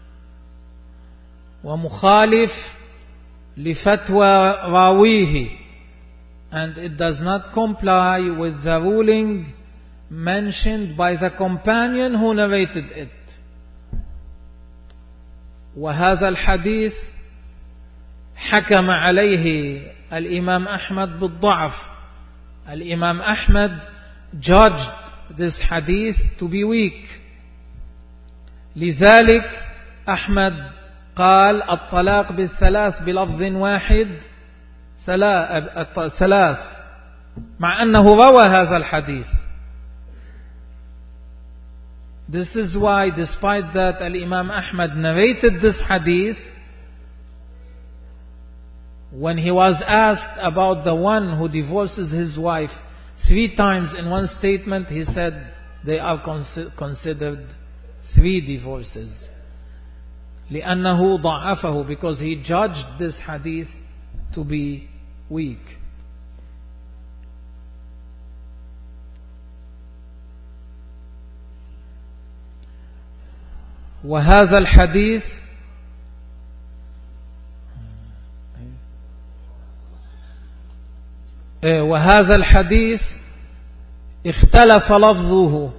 ومخالف لفتوى راويه, and it does not comply with the ruling mentioned by the companion who narrated it. وهذا الحديث حكم عليه الإمام أحمد بالضعف. الإمام أحمد judged this hadith to be weak. لذلك أحمد قال الطلاق بالثلاث بلفظ واحد ثلاث, مع أنه روى هذا الحديث. This is why, despite that Al-Imam Ahmad narrated this hadith, when he was asked about the one who divorces his wife three times in one statement, he said they are considered three divorces. لأنه ضعفه, because he judged this hadith to be weak. وهذا الحديث وهذا الحديث اختلف لفظه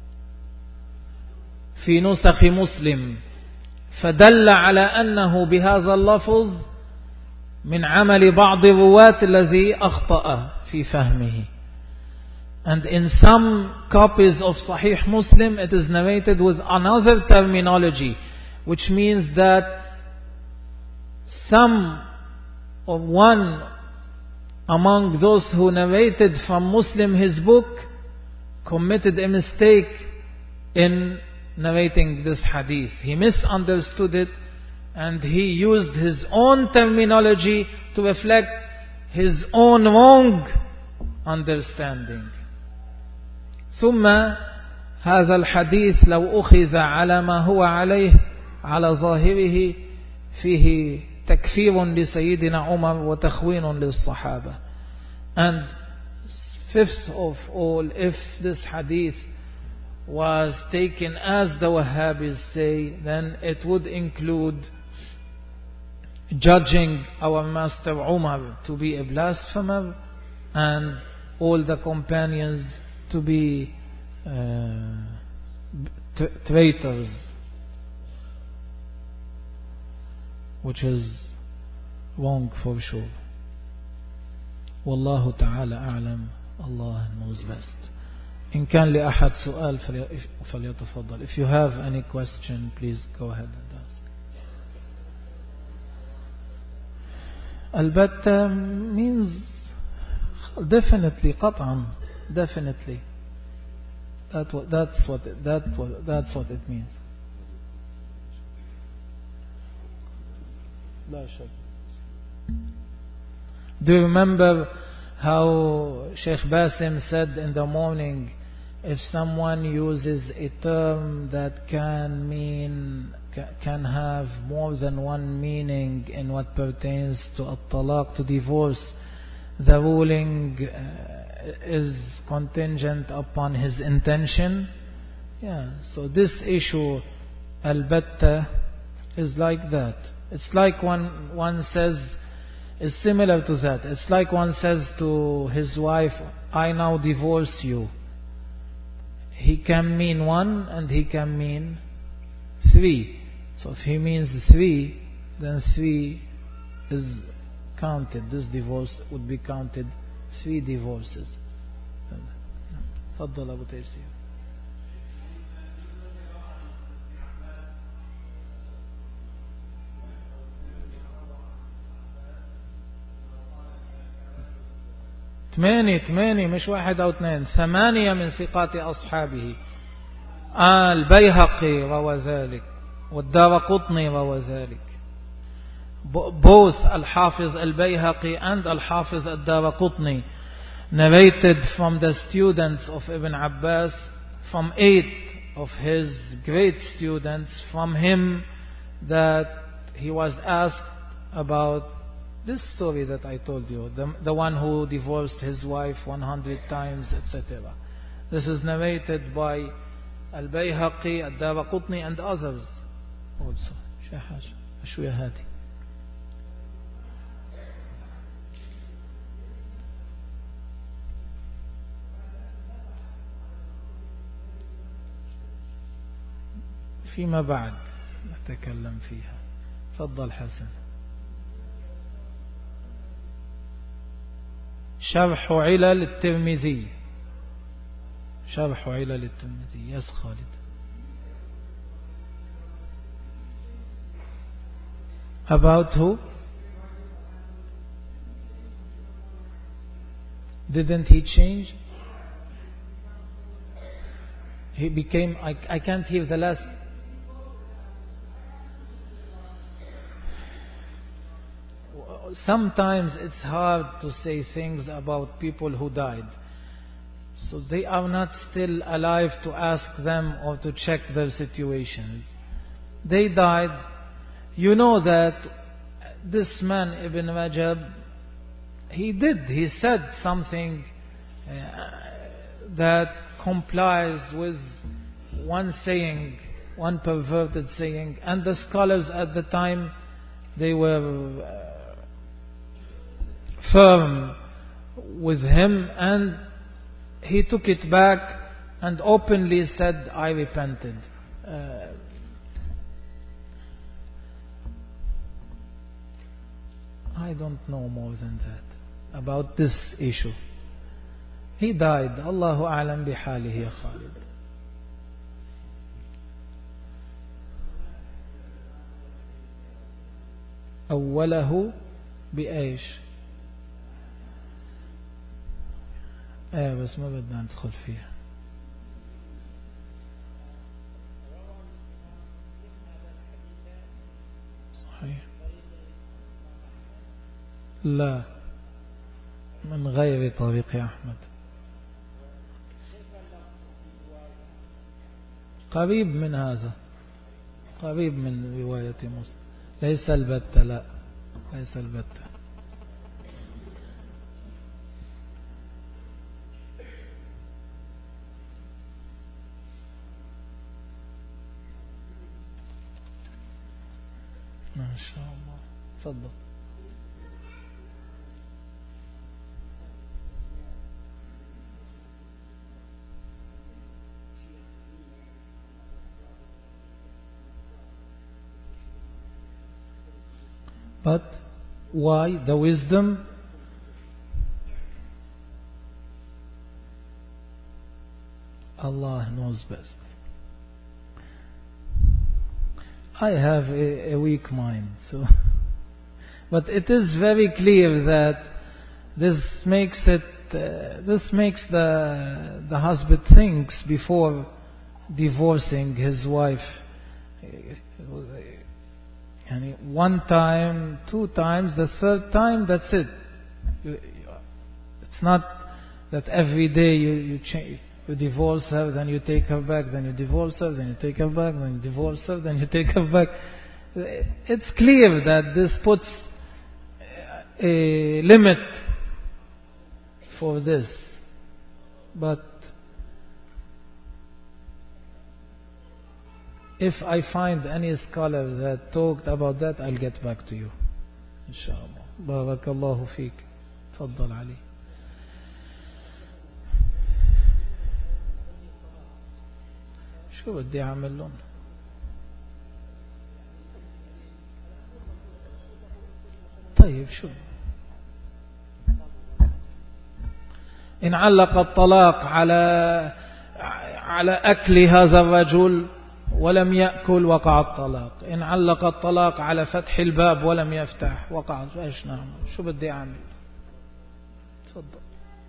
في نسخ مسلم، فدل على أنه بهذا اللفظ من عمل بعض الرواة الذي أخطأ في فهمه. And in some copies of Sahih Muslim it is narrated with another terminology, which means that some or one among those who narrated from Muslim his book committed a mistake in narrating this hadith. He misunderstood it and he used his own terminology to reflect his own wrong understanding. ثم هذا الحديث لو أخذ على ما هو عليه على ظاهره فيه تكفير لسيدنا عمر وتخوين للصحابة. And fifth of all, if this hadith was taken as the Wahhabis say, then it would include judging our master Umar to be a blasphemer and all the companions to be uh, tra- traitors, which is wrong for sure. والله تعالى أعلم. Allah knows best. إن كان لأحد سؤال فليتفضل. If you have any question, please go ahead and ask. البتة means definitely, قطعا, definitely. That what, that's what it, that what, that's what it means. لا شك. Do you remember how Sheikh Basim said in the morning, if someone uses a term that can mean, can have more than one meaning in what pertains to at-talaq, to divorce, the ruling uh, is contingent upon his intention? Yeah, so this issue, al-batta, is like that. It's like one, one says, is similar to that. It's like one says to his wife, I now divorce you. He can mean one and he can mean three. So if he means three, then three is counted. This divorce would be counted three divorces. تفضل أبو تيسير. ثمانية ثمانية مش واحد أو اثنين، ثمانية من ثقات أصحابه. آه البيهقي روى ذلك والدارقطني روى ذلك. Both الحافظ البيهقي and الحافظ الدارقطني narrated from the students of Ibn Abbas, from eight of his great students, from him, that he was asked about this story that I told you, the, the one who divorced his wife one hundred times, et cetera. This is narrated by Al-Bayhaqi, Al-Daraqutni and others also. شوية هادي. فيما بعد نتكلم فيها. تفضل حسن. شرح علل الترمذي. شرح علل الترمذي. يس خالد. About who? Didn't he change? He became, I, I can't hear the last. Sometimes it's hard to say things about people who died. So they are not still alive to ask them or to check their situations. They died. You know that this man Ibn Rajab, he did, he said something uh, that complies with one saying, one perverted saying, and the scholars at the time, they were uh, firm with him, and he took it back and openly said, I repented. Uh, I don't know more than that about this issue. He died. Allahu a'lam bihalihi ya Khalid. أوله بإيش؟ ايه بس ما بدنا ندخل فيها. صحيح. لا، من غير طريق أحمد. قريب من هذا، قريب من رواية مسلم، ليس البتة. لا، ليس البتة. ما شاء الله. تفضل. But why the wisdom? Allah knows best. I have a, a weak mind, so but it is very clear that this makes it uh, this makes the the husband thinks before divorcing his wife. And one time, two times, the third time, that's it. It's not that every day you you, change, you divorce her, then you take her back, then you divorce her, then you take her back, then you divorce her, then you take her back. It's clear that this puts a limit for this. But if I find any scholar that talked about that, I'll get back to you. Inshallah. Barakallahu feek. Faddal Ali. شو بدي أعمل لهم؟ طيب شو؟ إن علق الطلاق على على أكل هذا الرجل ولم يأكل وقع الطلاق. إن علق الطلاق على فتح الباب ولم يفتح وقع. إيش نعمل؟ شو بدي أعمل؟ تفضل.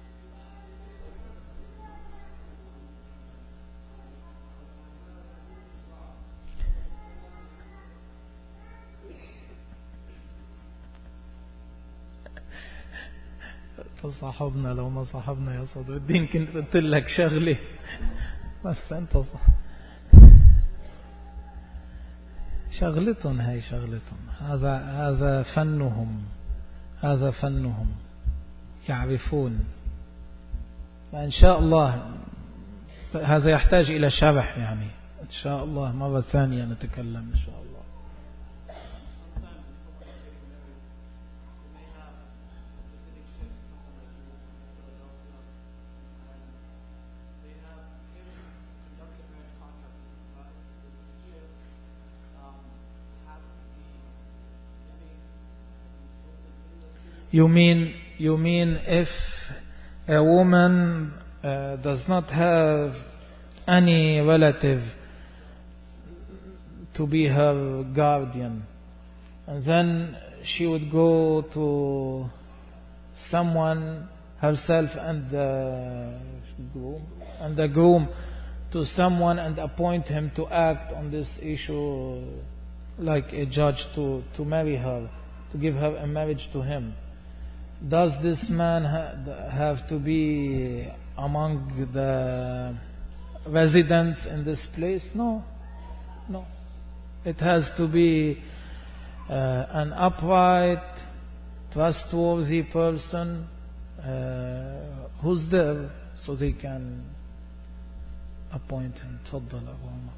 أنت صاحبنا، لو ما صاحبنا يا صدر الدين كنت قلت لك شغلة، بس أنت صح. شغلتهم هاي شغلتهم، هذا هذا فنهم، هذا فنهم، يعرفون. فإن شاء الله هذا يحتاج إلى شرح، يعني إن شاء الله مرة ثانية نتكلم إن شاء الله. You mean, you mean if a woman uh, does not have any relative to be her guardian, and then she would go to someone herself and the groom, and the groom to someone and appoint him to act on this issue like a judge to, to marry her, to give her a marriage to him. Does this man ha- have to be among the residents in this place? No, no. It has to be uh, an upright, trustworthy person uh, who's there, so they can appoint him. تفضل أبو عمر.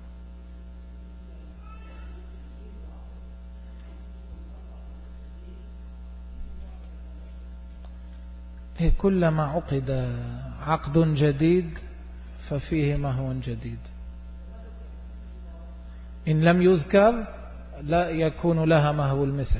كلما عقد عقد جديد ففيه مهو جديد. إن لم يذكر لا يكون لها مهو المثل.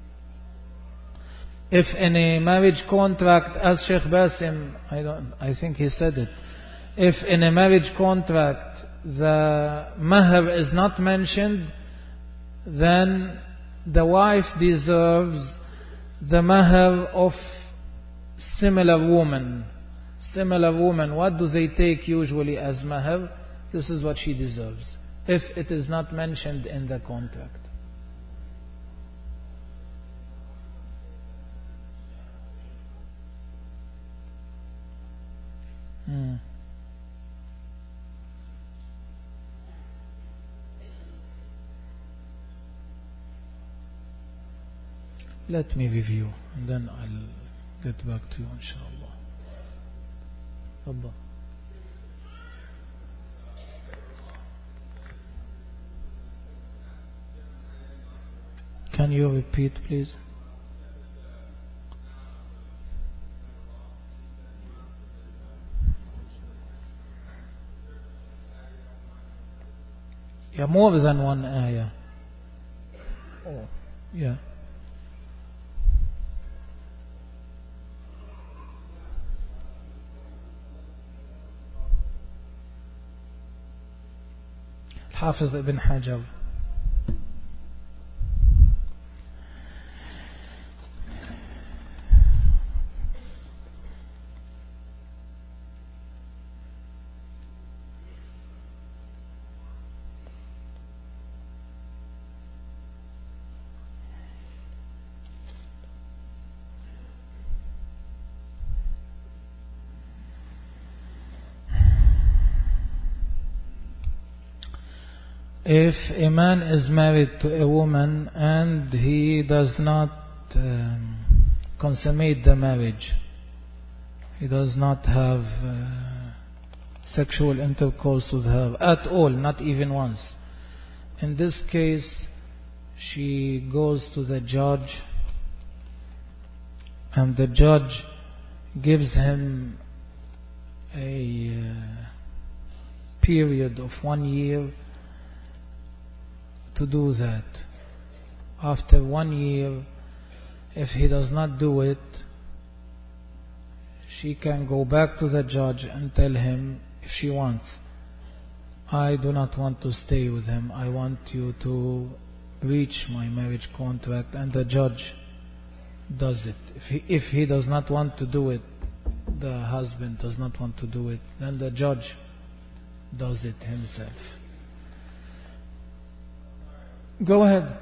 If in a marriage contract, as Sheikh Basim, I don't, I think he said it, if in a marriage contract the mahar is not mentioned, then the wife deserves the mahar of similar woman. Similar woman, what do they take usually as mahar? This is what she deserves, if it is not mentioned in the contract. Hmm. Let me review and then I'll get back to you inshallah. Allah. Can you repeat please? Yeah, more than one ayah. Oh, yeah. Hafiz ibn Hajar. If a man is married to a woman and he does not um, consummate the marriage, he does not have uh, sexual intercourse with her at all, not even once, in this case she goes to the judge and the judge gives him a uh, period of one year to do that. After one year, if he does not do it, she can go back to the judge and tell him, if she wants, I do not want to stay with him, I want you to breach my marriage contract, and the judge does it. If he, if he does not want to do it, the husband does not want to do it, then the judge does it himself. Go ahead.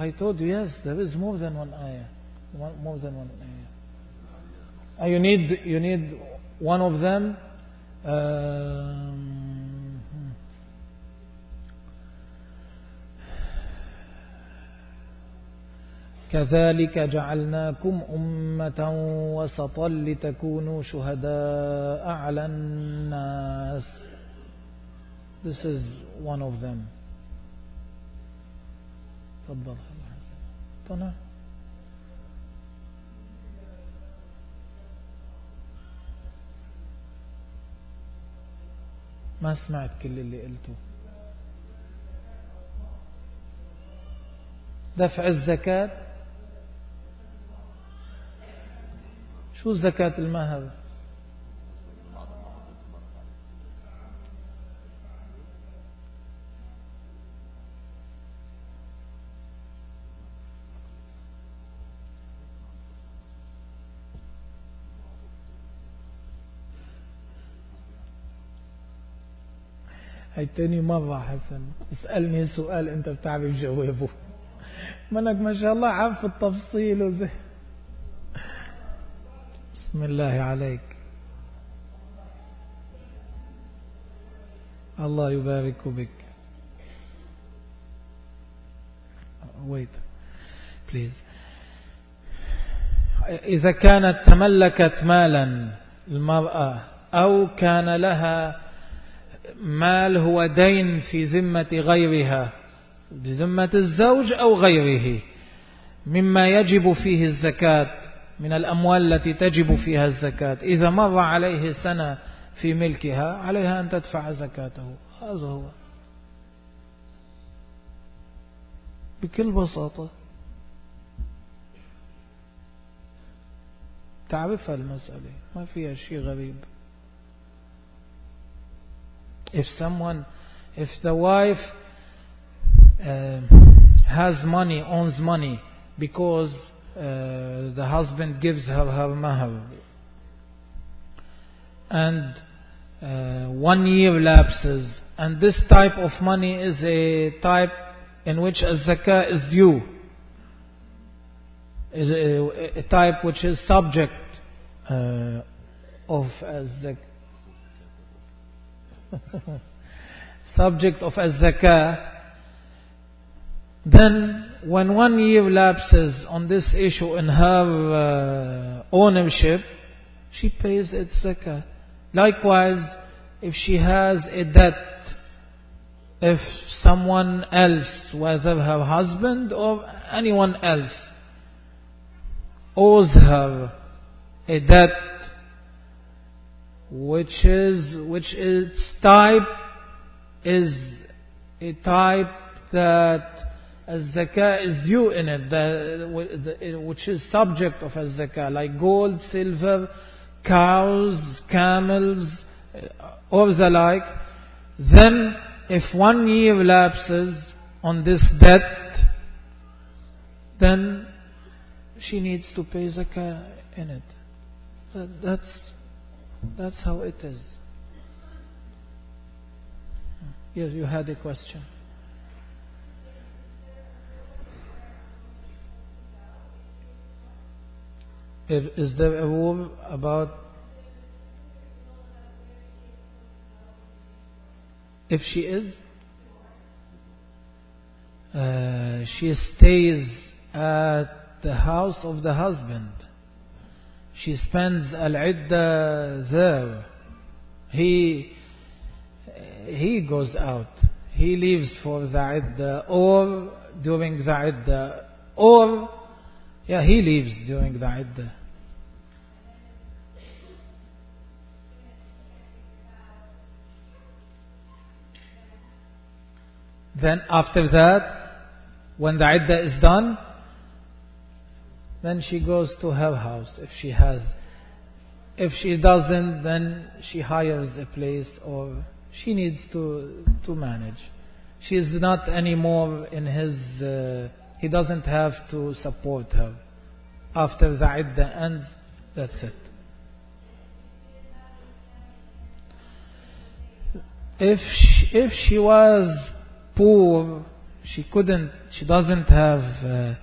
I told you, yes, there is more than one ayah. One, more than one ayah. Uh, you need, you need one of them. Um, كذلك جعلناكم أمة وسطا لتكونوا شهداء على الناس. This is one of them. تفضل. طنع. ما سمعت كل اللي قلته. دفع الزكاة. شو زكاة المهر؟ هيتاني مرة حسن اسألني سؤال انت بتعرف جوابه، منك ما شاء الله عارف التفصيل وزي. بسم الله عليك. الله يبارك بك. wait please. إذا كانت تملكت مالا المرأة أو كان لها مال هو دين في ذمة غيرها، بذمة الزوج أو غيره، مما يجب فيه الزكاة من الأموال التي تجب فيها الزكاة، إذا مر عليه سنة في ملكها عليها أن تدفع زكاته. هذا هو بكل بساطة. تعرفها المسألة، ما فيها شيء غريب. If someone, if the wife uh, has money, owns money, because uh, the husband gives her her mahar, and uh, one year lapses, and this type of money is a type in which a zakah is due, is a, a type which is subject uh, of a zakah. subject of a zakah, then when one year lapses on this issue in her uh, ownership, she pays its zakah. Likewise, if she has a debt, if someone else, whether her husband or anyone else, owes her a debt which is which its type is a type that a zakah is due in it, the, which is subject of a zakah, like gold, silver, cows, camels, or the like, then if one year lapses on this debt, then she needs to pay zakah in it. That, that's That's how it is. Yes, you had a question. If, is there a rule about if she is? Uh, she stays at the house of the husband. She spends al-idda there. He he goes out. He leaves for the idda, or during the idda, or yeah, he leaves during the idda. Then after that, when the idda is done, then she goes to her house if she has. If she doesn't, then she hires a place, or she needs to to manage. She is not anymore in his, uh, he doesn't have to support her. After the idda ends, that's it. If she, if she was poor, she couldn't, she doesn't have uh,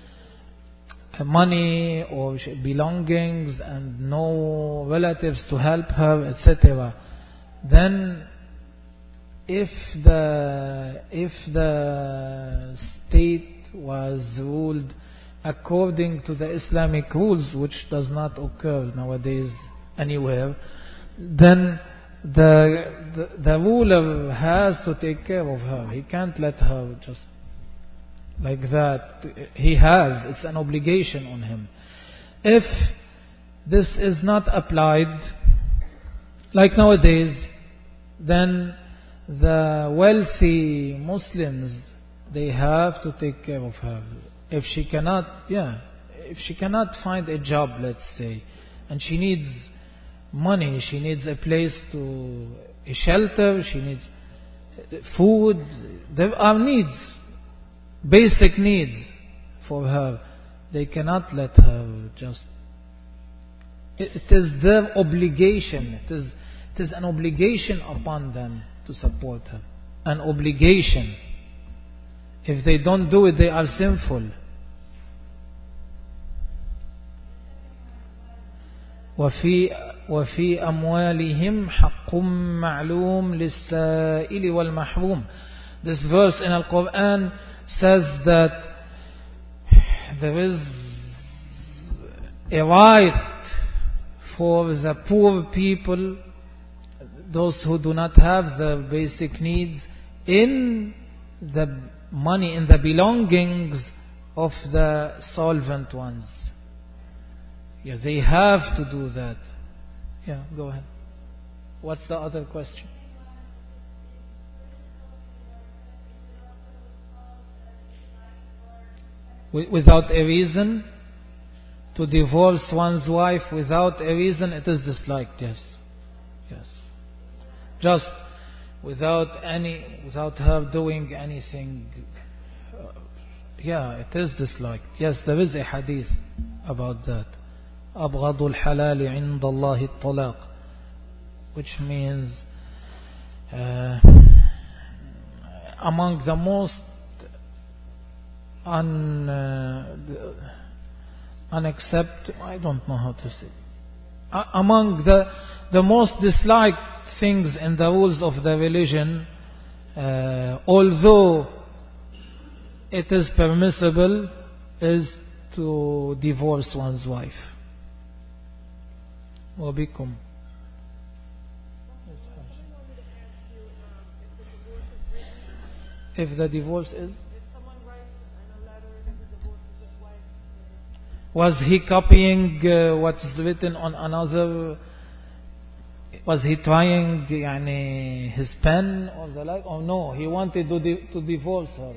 money or belongings and no relatives to help her, et cetera, then if the if the state was ruled according to the Islamic rules, which does not occur nowadays anywhere, then the, the the ruler has to take care of her. He can't let her just like that. He has, it's an obligation on him. If this is not applied, like nowadays, then the wealthy Muslims, they have to take care of her. If she cannot, yeah, if she cannot find a job, let's say, and she needs money, she needs a place to, a shelter, she needs food, there are needs, basic needs for her. They cannot let her just, it, it is their obligation, it is, it is an obligation upon them to support her. An obligation. If they don't do it, they are sinful. وفي وفي أموالهم حق معلوم للسائل والمحروم. This verse in Al-Quran says that there is a right for the poor people, those who do not have the basic needs, in the money, in the belongings of the solvent ones. Yeah, they have to do that. Yeah, go ahead. What's the other question? Without a reason, to divorce one's wife without a reason, it is disliked. Yes, yes. Just without any, without her doing anything. Uh, yeah, it is disliked. Yes, there is a hadith about that. أبغض الحلال عند الله الطلاق, which means uh, among the most un, uh, unaccept, I don't know how to say, uh, among the the most disliked things in the rules of the religion, uh, although it is permissible, is to divorce one's wife. وبكم. If the divorce is, was he copying uh, what's written on another? Was he trying يعني, his pen or the like? Oh no, he wanted to, di- to divorce her.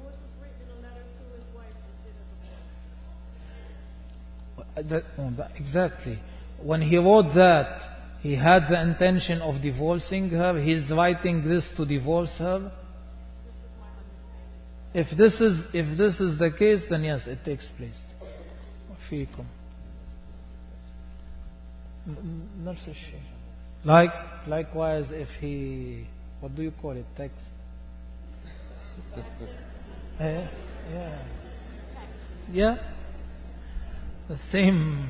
That, oh, that, exactly. When he wrote that, he had the intention of divorcing her. He's writing this to divorce her. If this is if this is the case, then yes, it takes place. فيكم. نفس الشيء. Like likewise, if he, what do you call it? Text. eh? Yeah. Yeah. The same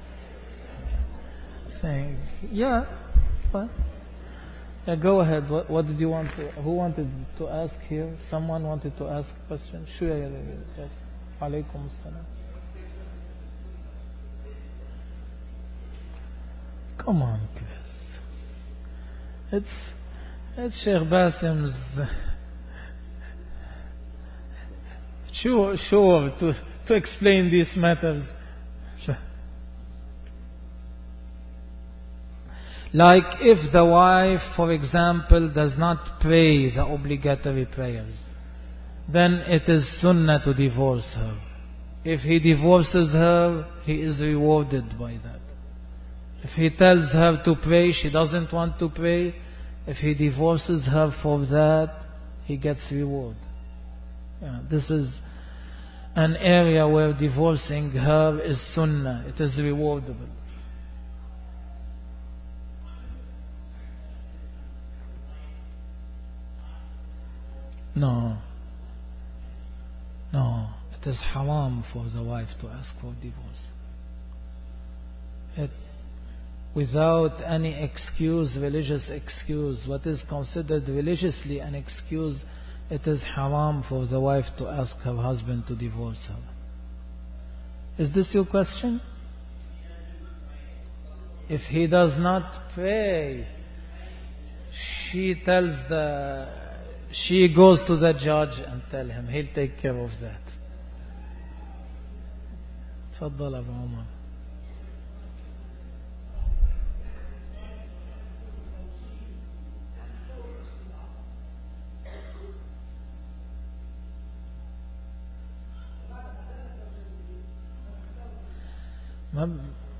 thing. Yeah. But yeah, go ahead. What, what did you want to? Who wanted to ask here? Someone wanted to ask a question. Sure. Yes. Alaykum assalam. Come on, Chris. It's it's Sheikh Basim's. Sure, sure. To to explain these matters. Like if the wife, for example, does not pray the obligatory prayers, then it is sunnah to divorce her. If he divorces her, he is rewarded by that. If he tells her to pray, she doesn't want to pray, if he divorces her for that, he gets reward. Yeah, this is an area where divorcing her is sunnah. It is rewardable. No. it is haram for the wife to ask for divorce. It, without any excuse, religious excuse, what is considered religiously an excuse, it is haram for the wife to ask her husband to divorce her. Is this your question? If he does not pray, she tells the, she goes to the judge and tell him, he'll take care of that. تفضل أبو عمر. ما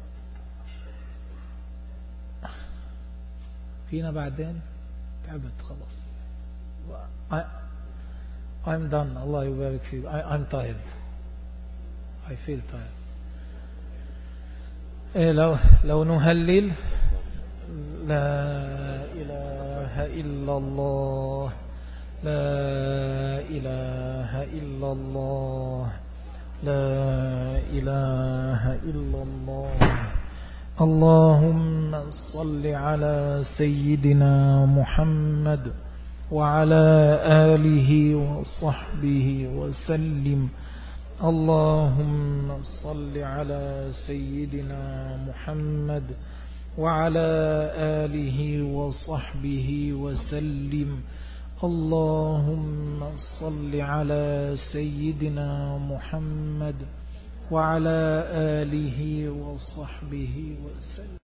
فينا بعدين تعبت خلاص. I, I'm done. Allah يبارك فيك. I, I'm tired. I feel tired. إيه لو لو نهلل لا إله إلا الله لا إله إلا الله لا إله إلا الله. اللهم صل على سيدنا محمد وعلى آله وصحبه وسلم. اللهم صل على سيدنا محمد وعلى آله وصحبه وسلم. اللهم صل على سيدنا محمد وعلى آله وصحبه وسلم.